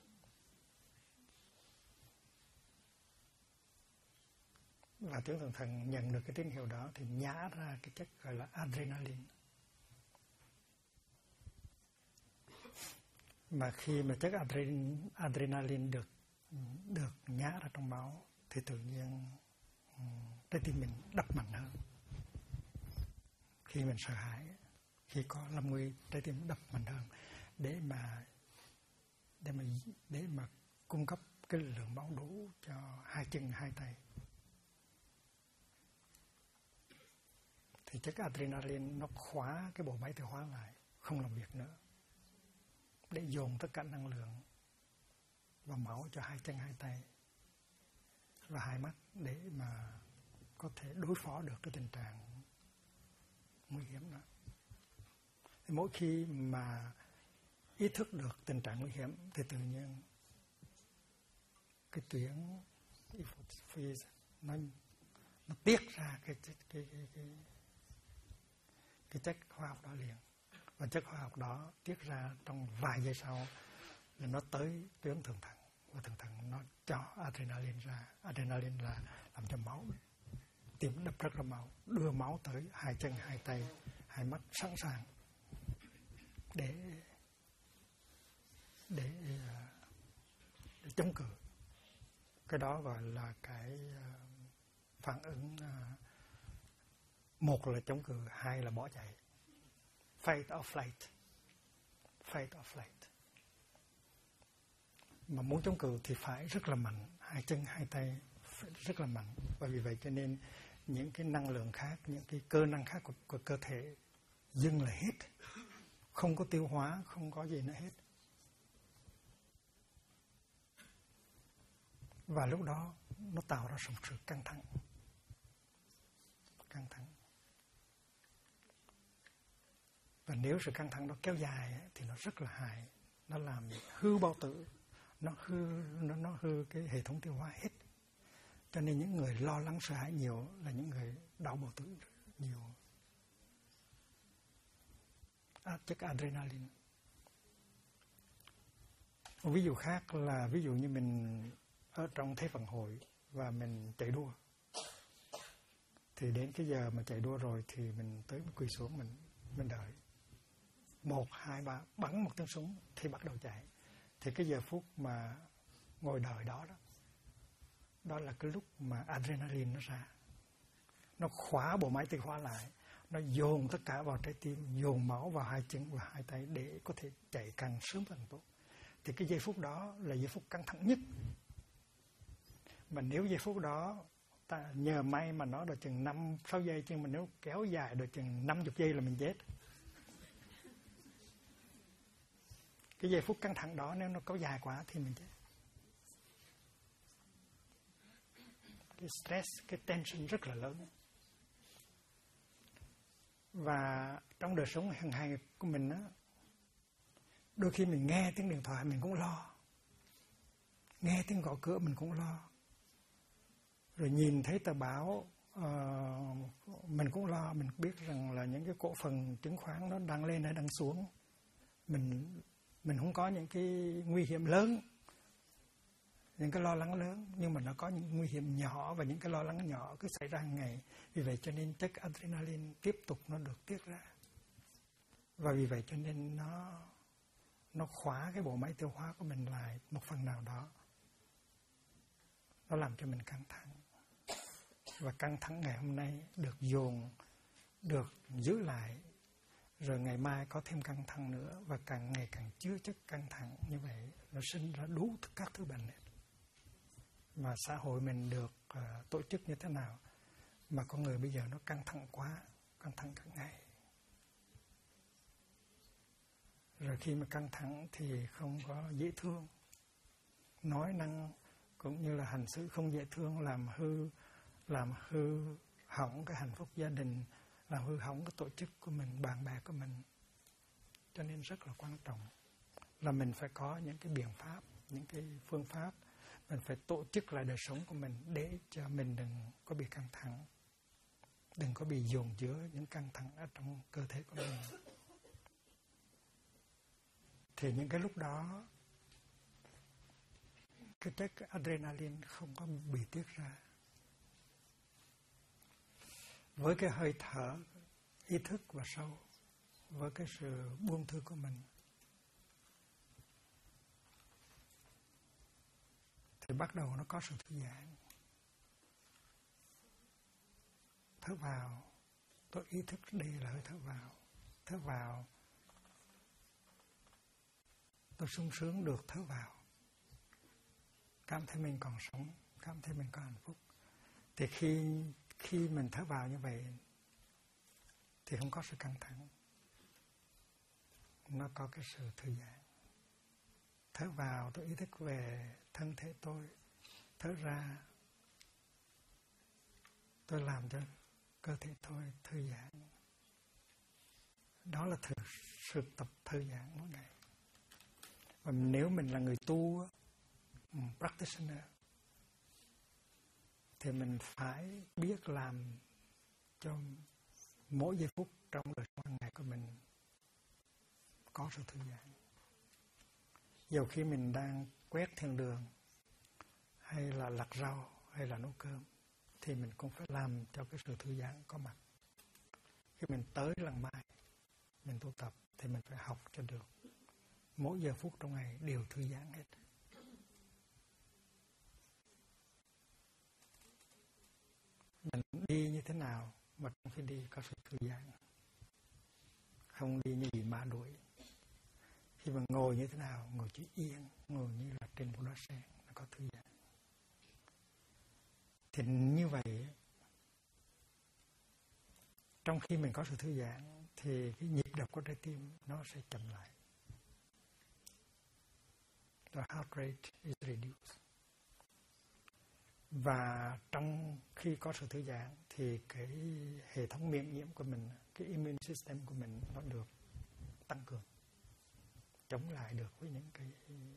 Và tuyến thượng thận nhận được cái tín hiệu đó thì nhả ra cái chất gọi là adrenaline. Mà khi mà chất adrenaline được nhả ra trong máu thì tự nhiên trái tim mình đập mạnh hơn. Khi mình sợ hãi, khi có lâm nguy, trái tim đập mạnh hơn để mà cung cấp cái lượng máu đủ cho hai chân hai tay. Thì chất adrenaline nó khóa cái bộ máy tiêu hóa lại, không làm việc nữa, để dồn tất cả năng lượng và máu cho hai chân hai tay và hai mắt để mà có thể đối phó được cái tình trạng nguy hiểm đó. Thì mỗi khi mà ý thức được tình trạng nguy hiểm thì tự nhiên cái tuyến hypophyse nó tiết ra cái chất hóa học đó liền. Và chất hóa học đó tiết ra trong vài giây sau là nó tới tuyến thượng thận, và thượng thận nó cho adrenaline ra. Adrenaline là làm cho máu tim đập rất là mau, đưa máu tới hai chân hai tay hai mắt, sẵn sàng để chống cự. Cái đó gọi là cái phản ứng, một là chống cự, hai là bỏ chạy. Fight or flight. Fight or flight. Mà muốn chống cự thì phải rất là mạnh, hai chân hai tay phải rất là mạnh. Và vì vậy cho nên những cái năng lượng khác, những cái cơ năng khác của cơ thể dừng lại hết, không có tiêu hóa, không có gì nữa hết. Và lúc đó nó tạo ra một sự căng thẳng. Và nếu sự căng thẳng đó kéo dài thì nó rất là hại, nó làm hư bao tử, nó hư cái hệ thống tiêu hóa hết. Cho nên những người lo lắng sợ hãi nhiều là những người đau bao tử nhiều. Chất adrenaline. Một ví dụ khác là ví dụ như mình ở trong thế vận hội và mình chạy đua, thì đến cái giờ mà chạy đua rồi thì mình tới quỳ xuống, mình đợi 1, 2, 3 bắn một tiếng súng thì bắt đầu chạy. Thì cái giờ phút mà ngồi đợi đó đó là cái lúc mà adrenaline nó ra, nó khóa bộ máy tiêu hóa lại, nó dồn tất cả vào trái tim, dồn máu vào hai chân và hai tay để có thể chạy càng sớm càng tốt. Thì cái giây phút đó là giây phút căng thẳng nhất. Mà nếu giây phút đó ta nhờ may mà nó được chừng 5-6 giây, chứ mà nếu kéo dài được chừng 50 giây là mình chết. Cái giây phút căng thẳng đó nếu nó có dài quá thì mình chết. Cái stress, cái tension rất là lớn. Và trong đời sống hàng ngày của mình á, đôi khi mình nghe tiếng điện thoại mình cũng lo, nghe tiếng gõ cửa mình cũng lo, rồi nhìn thấy tờ báo mình cũng lo. Mình biết rằng là những cái cổ phần chứng khoán nó đang lên hay đang xuống. Mình không có những cái nguy hiểm lớn, những cái lo lắng lớn, nhưng mà nó có những nguy hiểm nhỏ, và những cái lo lắng nhỏ cứ xảy ra hàng ngày. Vì vậy cho nên chất adrenaline tiếp tục nó được tiết ra, và vì vậy cho nên nó khóa cái bộ máy tiêu hóa của mình lại một phần nào đó, nó làm cho mình căng thẳng. Và căng thẳng ngày hôm nay được dồn, được giữ lại rồi ngày mai có thêm căng thẳng nữa, và càng ngày càng chứa chất căng thẳng như vậy, nó sinh ra đủ các thứ bệnh hết. Mà xã hội mình được tổ chức như thế nào mà con người bây giờ nó căng thẳng quá, căng thẳng cả ngày. Rồi khi mà căng thẳng thì không có dễ thương, nói năng cũng như là hành xử không dễ thương, làm hư hỏng cái hạnh phúc gia đình, làm hư hỏng cái tổ chức của mình, bạn bè của mình. Cho nên rất là quan trọng là mình phải có những cái biện pháp, những cái phương pháp, mình phải tổ chức lại đời sống của mình để cho mình đừng có bị căng thẳng, đừng có bị dồn chứa những căng thẳng ở trong cơ thể của mình. Thì những cái lúc đó cái chất adrenaline không có bị tiết ra. Với cái hơi thở ý thức và sâu, với cái sự buông thư của mình, thì bắt đầu nó có sự thư giãn. Thở vào, tôi ý thức đây là hơi thở vào. Thở vào, tôi sung sướng được thở vào, cảm thấy mình còn sống, cảm thấy mình có hạnh phúc. Thì khi mình thở vào như vậy thì không có sự căng thẳng, nó có cái sự thư giãn. Thở vào, tôi ý thức về thân thể tôi. Thở ra, tôi làm cho cơ thể tôi thư giãn. Đó là sự tập thư giãn mỗi ngày. Và nếu mình là người tu, practitioner, thì mình phải biết làm cho mỗi giây phút trong đời sống hàng ngày của mình có sự thư giãn. Dù khi mình đang quét thiên đường, hay là lặt rau, hay là nấu cơm, thì mình cũng phải làm cho cái sự thư giãn có mặt. Khi mình tới lần mai, mình tu tập, thì mình phải học cho được. Mỗi giờ phút trong ngày đều thư giãn hết. Mình đi như thế nào mà trong khi đi có sự thư giãn, không đi như bị ma đuổi. Khi mà ngồi như thế nào, ngồi chỉ yên, ngồi như là trên một đóa sen, nó có thư giãn. Thì như vậy, trong khi mình có sự thư giãn thì cái nhịp đập của trái tim nó sẽ chậm lại. The heart rate is reduced. Và trong khi có sự thư giãn thì cái hệ thống miễn nhiễm của mình, cái immune system của mình nó được tăng cường, chống lại được với những cái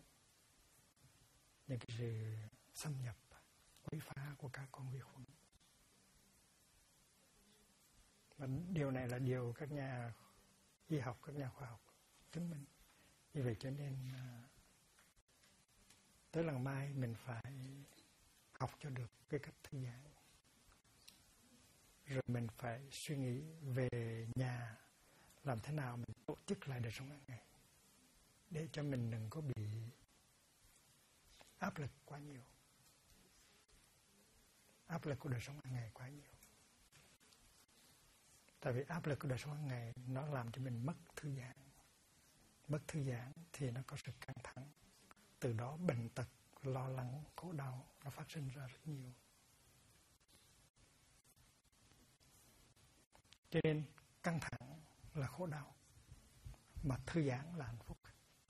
sự xâm nhập, quấy phá của các con vi khuẩn. Và điều này là điều các nhà y học, các nhà khoa học chứng minh. Vì vậy cho nên tới lần mai mình phải học cho được cái cách thư giãn. Rồi mình phải suy nghĩ về nhà, làm thế nào mình tổ chức lại đời sống hàng ngày để cho mình đừng có bị áp lực quá nhiều. Áp lực của đời sống hàng ngày quá nhiều. Tại vì áp lực của đời sống hàng ngày nó làm cho mình mất thư giãn. Mất thư giãn thì nó có sự căng thẳng. Từ đó bệnh tật, lo lắng, khổ đau nó phát sinh ra rất nhiều. Cho nên căng thẳng là khổ đau, mà thư giãn là hạnh phúc.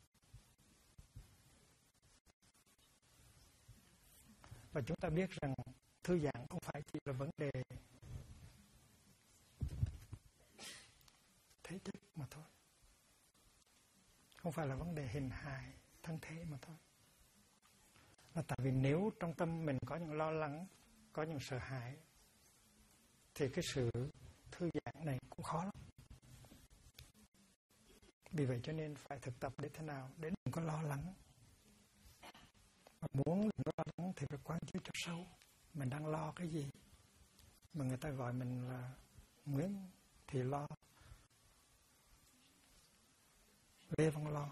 Và chúng ta biết rằng thư giãn không phải chỉ là vấn đề thể chất mà thôi. Không phải là vấn đề hình hài, thân thể mà thôi. Là tại vì nếu trong tâm mình có những lo lắng, có những sợ hãi, thì cái sự thư giãn này cũng khó lắm. Vì vậy cho nên phải thực tập để thế nào để đừng có lo lắng. Mà muốn đừng có lo lắng thì phải quán chiếu cho sâu. Mình đang lo cái gì? Mà người ta gọi mình là Nguyễn thì lo, Lê Văn lo.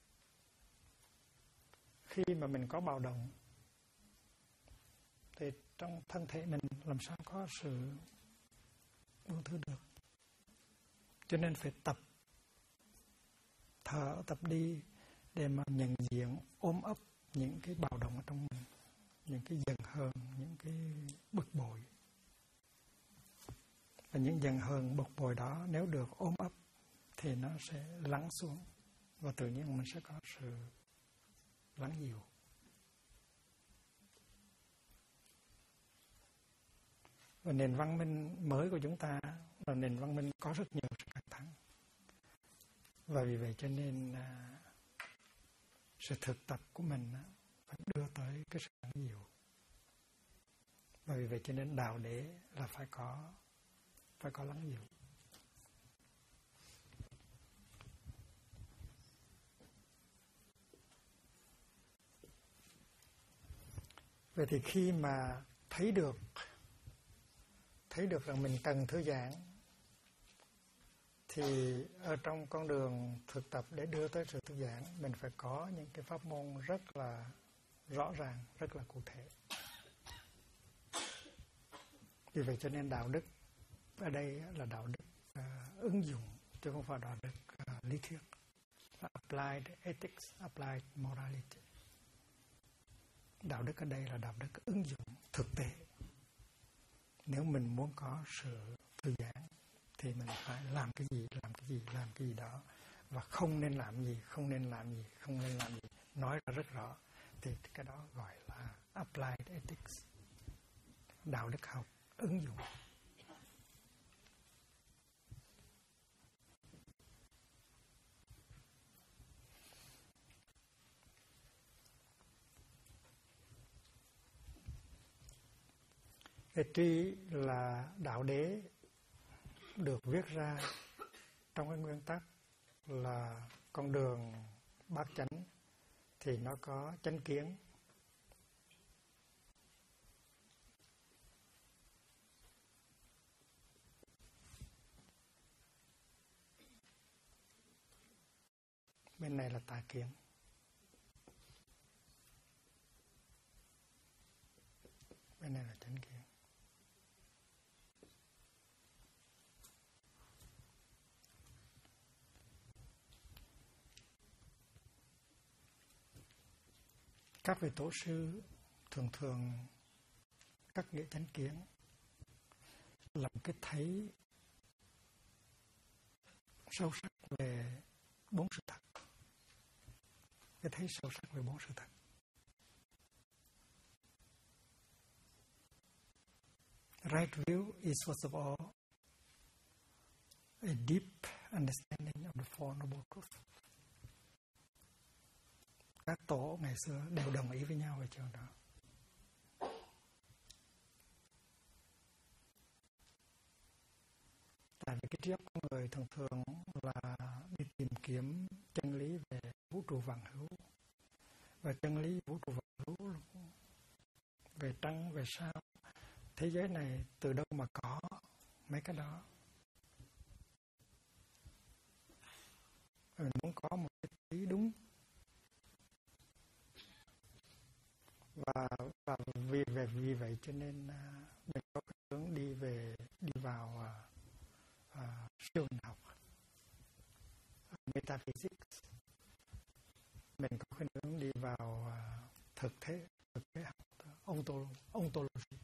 Khi mà mình có bạo động thì trong thân thể mình làm sao có sự buông thứ được. Cho nên phải tập thở, tập đi để mà nhận diện, ôm ấp những cái bạo động ở trong mình, những cái giận hờn, những cái bực bội. Và những giận hờn, bực bội đó nếu được ôm ấp thì nó sẽ lắng xuống và tự nhiên mình sẽ có sự lắng dịu. Và nền văn minh mới của chúng ta là nền văn minh có rất nhiều sự căng thẳng. Và vì vậy cho nên sự thực tập của mình phải đưa tới cái sự lắng dịu. Và vì vậy cho nên đạo đế là phải có lắng dịu. Vậy thì khi mà thấy được rằng mình cần thư giãn thì ở trong con đường thực tập để đưa tới sự thư giãn, mình phải có những cái pháp môn rất là rõ ràng, rất là cụ thể. Vì vậy cho nên đạo đức ở đây là đạo đức ứng dụng, chứ không phải đạo đức lý thuyết. Applied ethics, applied morality. Đạo đức ở đây là đạo đức ứng dụng thực tế. Nếu mình muốn có sự thư giãn thì mình phải làm cái gì đó, và không nên làm gì, nói ra rất rõ, thì cái đó gọi là applied ethics, đạo đức học ứng dụng. Tuy là đạo đế được viết ra trong cái nguyên tắc là con đường bát chánh, thì nó có chánh kiến, bên này là tà kiến. Bên này là chánh kiến. Các vị tổ sư thường các nghĩa chánh kiến là một cái thấy sâu sắc về bốn sự thật. Cái thấy sâu sắc về bốn sự thật. Right view is first of all a deep understanding of the Four Noble Truths. Các tổ ngày xưa đều đồng ý với nhau về chuyện đó. Tại vì cái trí óc con người thường là đi tìm kiếm chân lý về vũ trụ vạn hữu, và chân lý vũ trụ vạn hữu về trăng, về sao, thế giới này từ đâu mà có mấy cái đó. Mình muốn có một cái lý đúng. Và vì vậy cho nên mình có cái hướng đi vào siêu hình học, metaphysics. Mình có khuynh hướng đi vào thực tế học, ontology.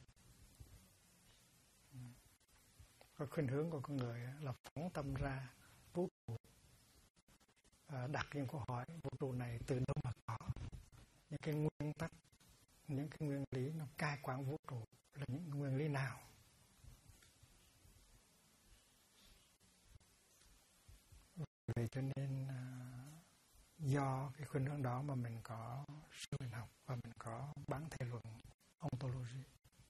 Có khuynh hướng của con người là phóng tâm ra vũ trụ, đặt những câu hỏi vũ trụ này từ đâu mà có, những cái nguyên tắc, những cái nguyên lý nó cai quản vũ trụ là những nguyên lý nào. Vậy cho nên do cái khuynh hướng đó mà mình có siêu hình học và mình có bán thể luận ontology.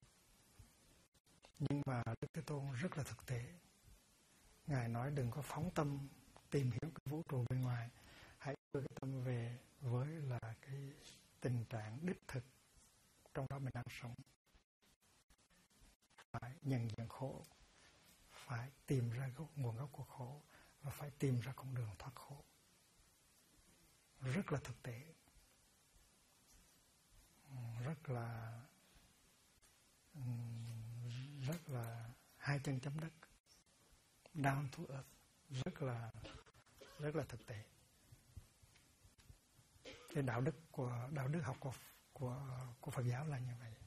Nhưng mà Đức Thế Tôn rất là thực tế. Ngài nói đừng có phóng tâm tìm hiểu cái vũ trụ bên ngoài, hãy đưa cái tâm về với là cái tình trạng đích thực trong đó mình đang sống. Phải nhận diện khổ, phải tìm ra nguồn gốc của khổ, và phải tìm ra con đường thoát khổ. Rất là thực tế, rất là rất là hai chân chấm đất, down to earth, rất là thực tế. Cái đạo đức học của Phật giáo là như vậy,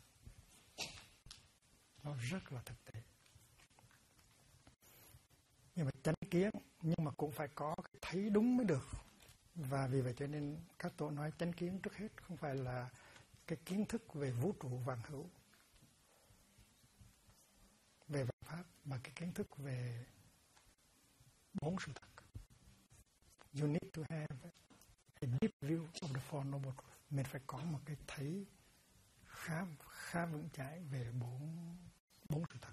nó rất là thực tế. Nhưng mà chánh kiến, nhưng mà cũng phải có cái thấy đúng mới được. Và vì vậy cho nên các tổ nói chánh kiến trước hết không phải là cái kiến thức về vũ trụ vạn hữu, về vật pháp, mà cái kiến thức về bốn sự thật. You need to have a deep view of the Four Noble Truths. Mình phải có một cái thấy khá vững chãi về bốn sự thật.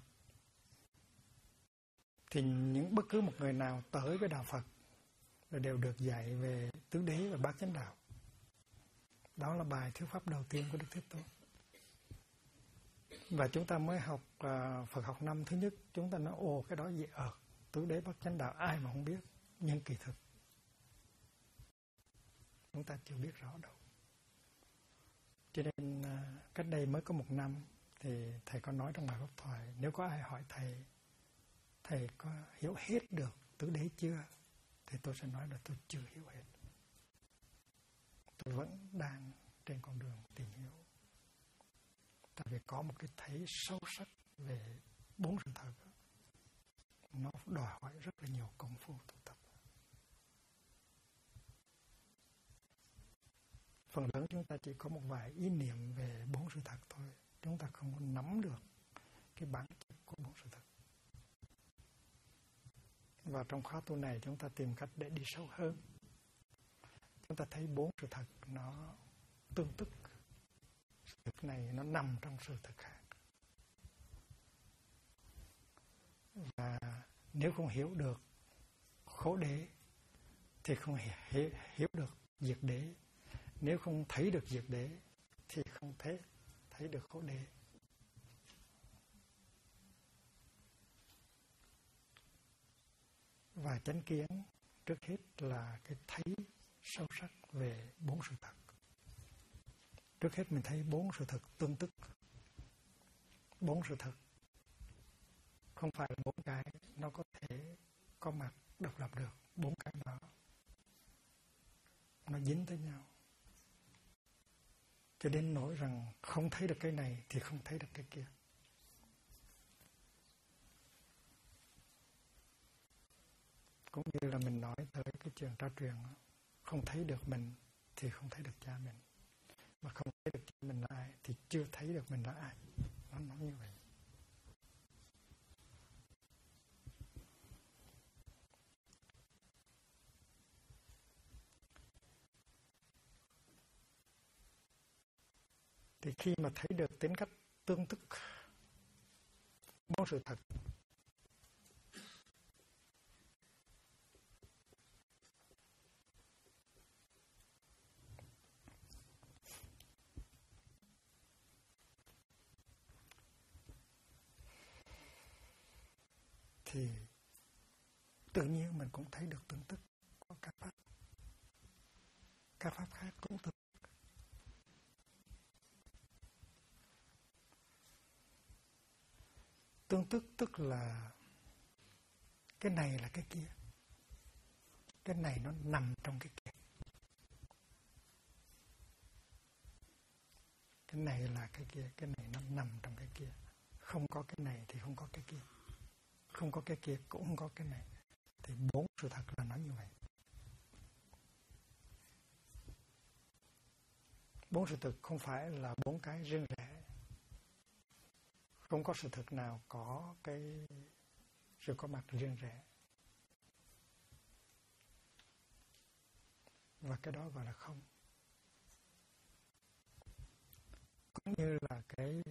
Thì bất cứ một người nào tới với đạo Phật là đều được dạy về tứ đế và bát chánh đạo. Đó là bài thuyết pháp đầu tiên của Đức Thế Tôn. Và chúng ta mới học Phật học năm thứ nhất, chúng ta nói ồ cái đó gì tứ đế bát chánh đạo ai mà không biết. Nhưng kỳ thực chúng ta chưa biết rõ đâu. Cho nên cách đây mới có 1 năm thì thầy có nói trong bài pháp thoại, nếu có ai hỏi thầy có hiểu hết được tứ đế chưa, thì tôi sẽ nói là tôi chưa hiểu hết. Tôi vẫn đang trên con đường tìm hiểu. Tại vì có một cái thấy sâu sắc về bốn sự thật, nó đòi hỏi rất là nhiều công phu tu tập. Phần lớn chúng ta chỉ có một vài ý niệm về bốn sự thật thôi. Chúng ta không có nắm được cái bản chất của bốn sự thật. Và trong khóa tu này chúng ta tìm cách để đi sâu hơn. Chúng ta thấy bốn sự thật nó tương tức. Sự thật này nó nằm trong sự thật khác. Và nếu không hiểu được khổ đế thì không hiểu được diệt đế. Nếu không thấy được diệt đế thì không thấy được khổ đế. Và chánh kiến trước hết là cái thấy sâu sắc về bốn sự thật. Trước hết mình thấy bốn sự thật tương tức. Bốn sự thật không phải là bốn cái nó có thể có mặt độc lập được. Bốn cái đó nó dính tới nhau. Cho đến nỗi rằng không thấy được cái này thì không thấy được cái kia. Cũng như là mình nói tới cái trường tra truyền, không thấy được mình thì không thấy được cha mình. Mà không thấy được cha mình là ai thì chưa thấy được mình là ai. Nó nói như vậy. Thì khi mà thấy được tính cách tương tức bốn sự thật, thì tự nhiên mình cũng thấy được tương tức của các pháp. Các pháp khác cũng tương tức. Tương tức tức là cái này là cái kia. Cái này nó nằm trong cái kia. Cái này là cái kia, cái này nó nằm trong cái kia. Không có cái này thì không có cái kia. Không có cái kia cũng không có cái này. Thì bốn sự thật là nói như vậy. Bốn sự thật không phải là bốn cái riêng rẽ. Không có sự thật nào có cái sự có mặt riêng rẽ. Và cái đó gọi là không. Cũng như là cái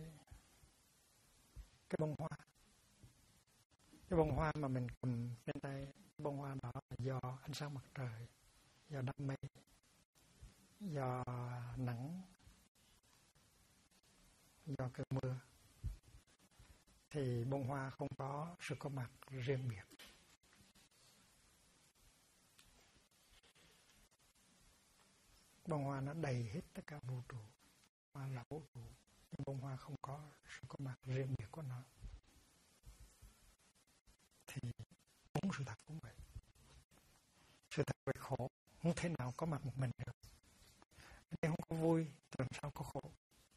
bông hoa. Cái bông hoa mà mình cầm trên tay, cái bông hoa đó là do ánh sáng mặt trời, do đám mây, do nắng, do cơn mưa. Thì bông hoa không có sự có mặt riêng biệt. Bông hoa nó đầy hết tất cả vũ trụ. Hoa là vũ trụ. bông hoa không có sự có mặt riêng biệt của nó. Thì bốn sự thật cũng vậy. Sự thật về khổ không thể nào có mặt một mình được. Nếu không có vui thì làm sao có khổ?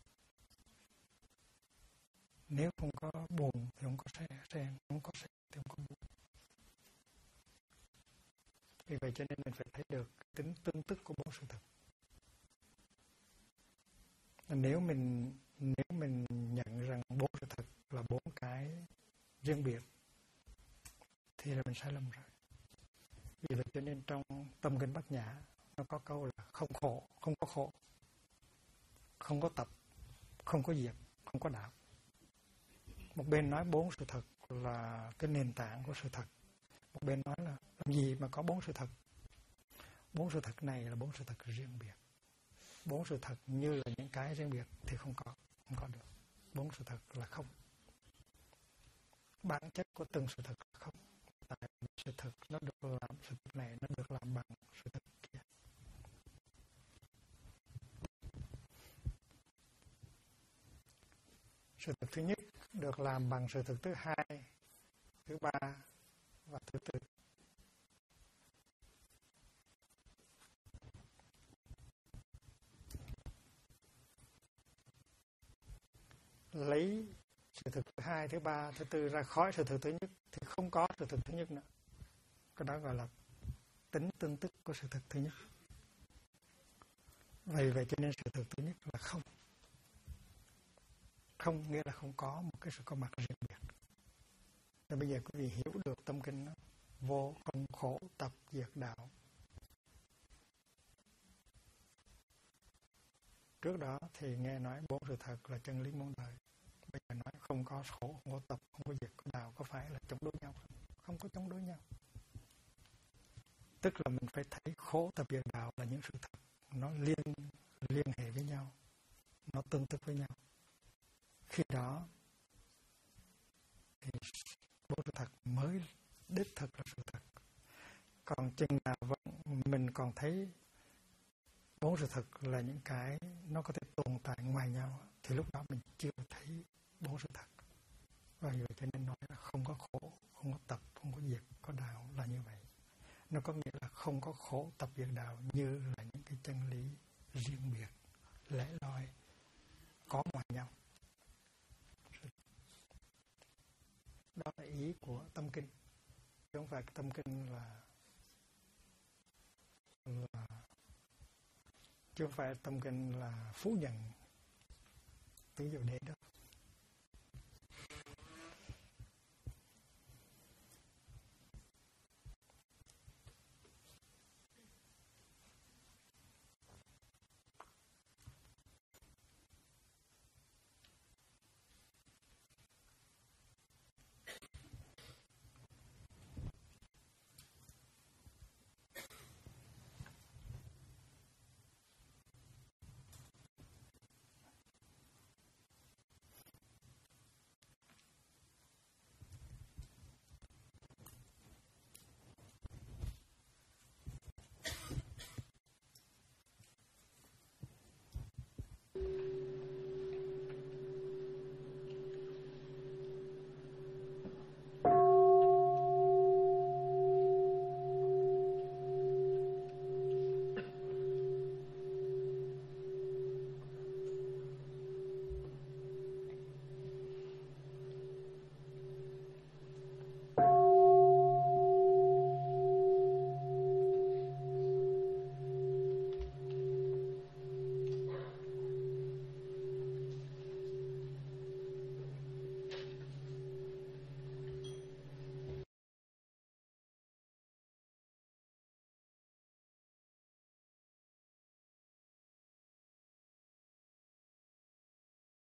Nếu không có buồn thì không có sen, không có sen thì không có buồn. Vì vậy cho nên mình phải thấy được tính tương tức của bốn sự thật. Nếu mình nhận rằng bốn sự thật là bốn cái riêng biệt thì là mình sai lầm rồi. Vì vậy cho nên trong Tâm Kinh Bát Nhã nó có câu là không khổ, không có khổ, không có tập, không có diệt, không có đạo. Một bên nói bốn sự thật là cái nền tảng của sự thật, một bên nói là làm gì mà có bốn sự thật. Bốn sự thật này là bốn sự thật riêng biệt. Bốn sự thật như là những cái riêng biệt thì không có được. Bốn sự thật là không. Bản chất của từng sự thật là không. Tại sự thật nó được làm, sự thật này nó được làm bằng sự thật kia. Sự thật thứ nhất được làm bằng sự thật thứ hai, thứ ba và thứ tư. Lấy sự thật thứ hai, thứ ba, thứ tư ra khỏi sự thật thứ nhất thì không có sự thật thứ nhất nữa. Cái đó gọi là tính tương tức của sự thật thứ nhất. Vậy cho nên sự thật thứ nhất là không. Không nghĩa là không có một cái sự có mặt riêng biệt. Nên bây giờ quý vị hiểu được tâm kinh đó. Vô không khổ tập diệt đạo. Trước đó thì nghe nói bốn sự thật là chân lý muôn đời. Bây giờ nói không có khổ, không có tập, không có diệt, có đạo, có phải là chống đối nhau không? Không có chống đối nhau. Tức là mình phải thấy khổ tập diệt đạo là những sự thật nó liên hệ với nhau, nó tương tức với nhau. Khi đó thì bốn sự thật mới đích thực là sự thật. Còn chừng nào mình còn thấy bốn sự thật là những cái nó có thể tồn tại ngoài nhau thì lúc đó mình chưa thấy bốn sự thật. Và vậy cho nên nói là không có khổ, không có tập, không có diệt, có đạo là như vậy. Nó có nghĩa là không có khổ tập diệt đạo như là những cái chân lý riêng biệt, lẻ loi, có ngoài nhau. Đó là ý của tâm kinh. Chứ không phải tâm kinh chứ không phải tâm kinh là phủ nhận tứ diệu đế đâu.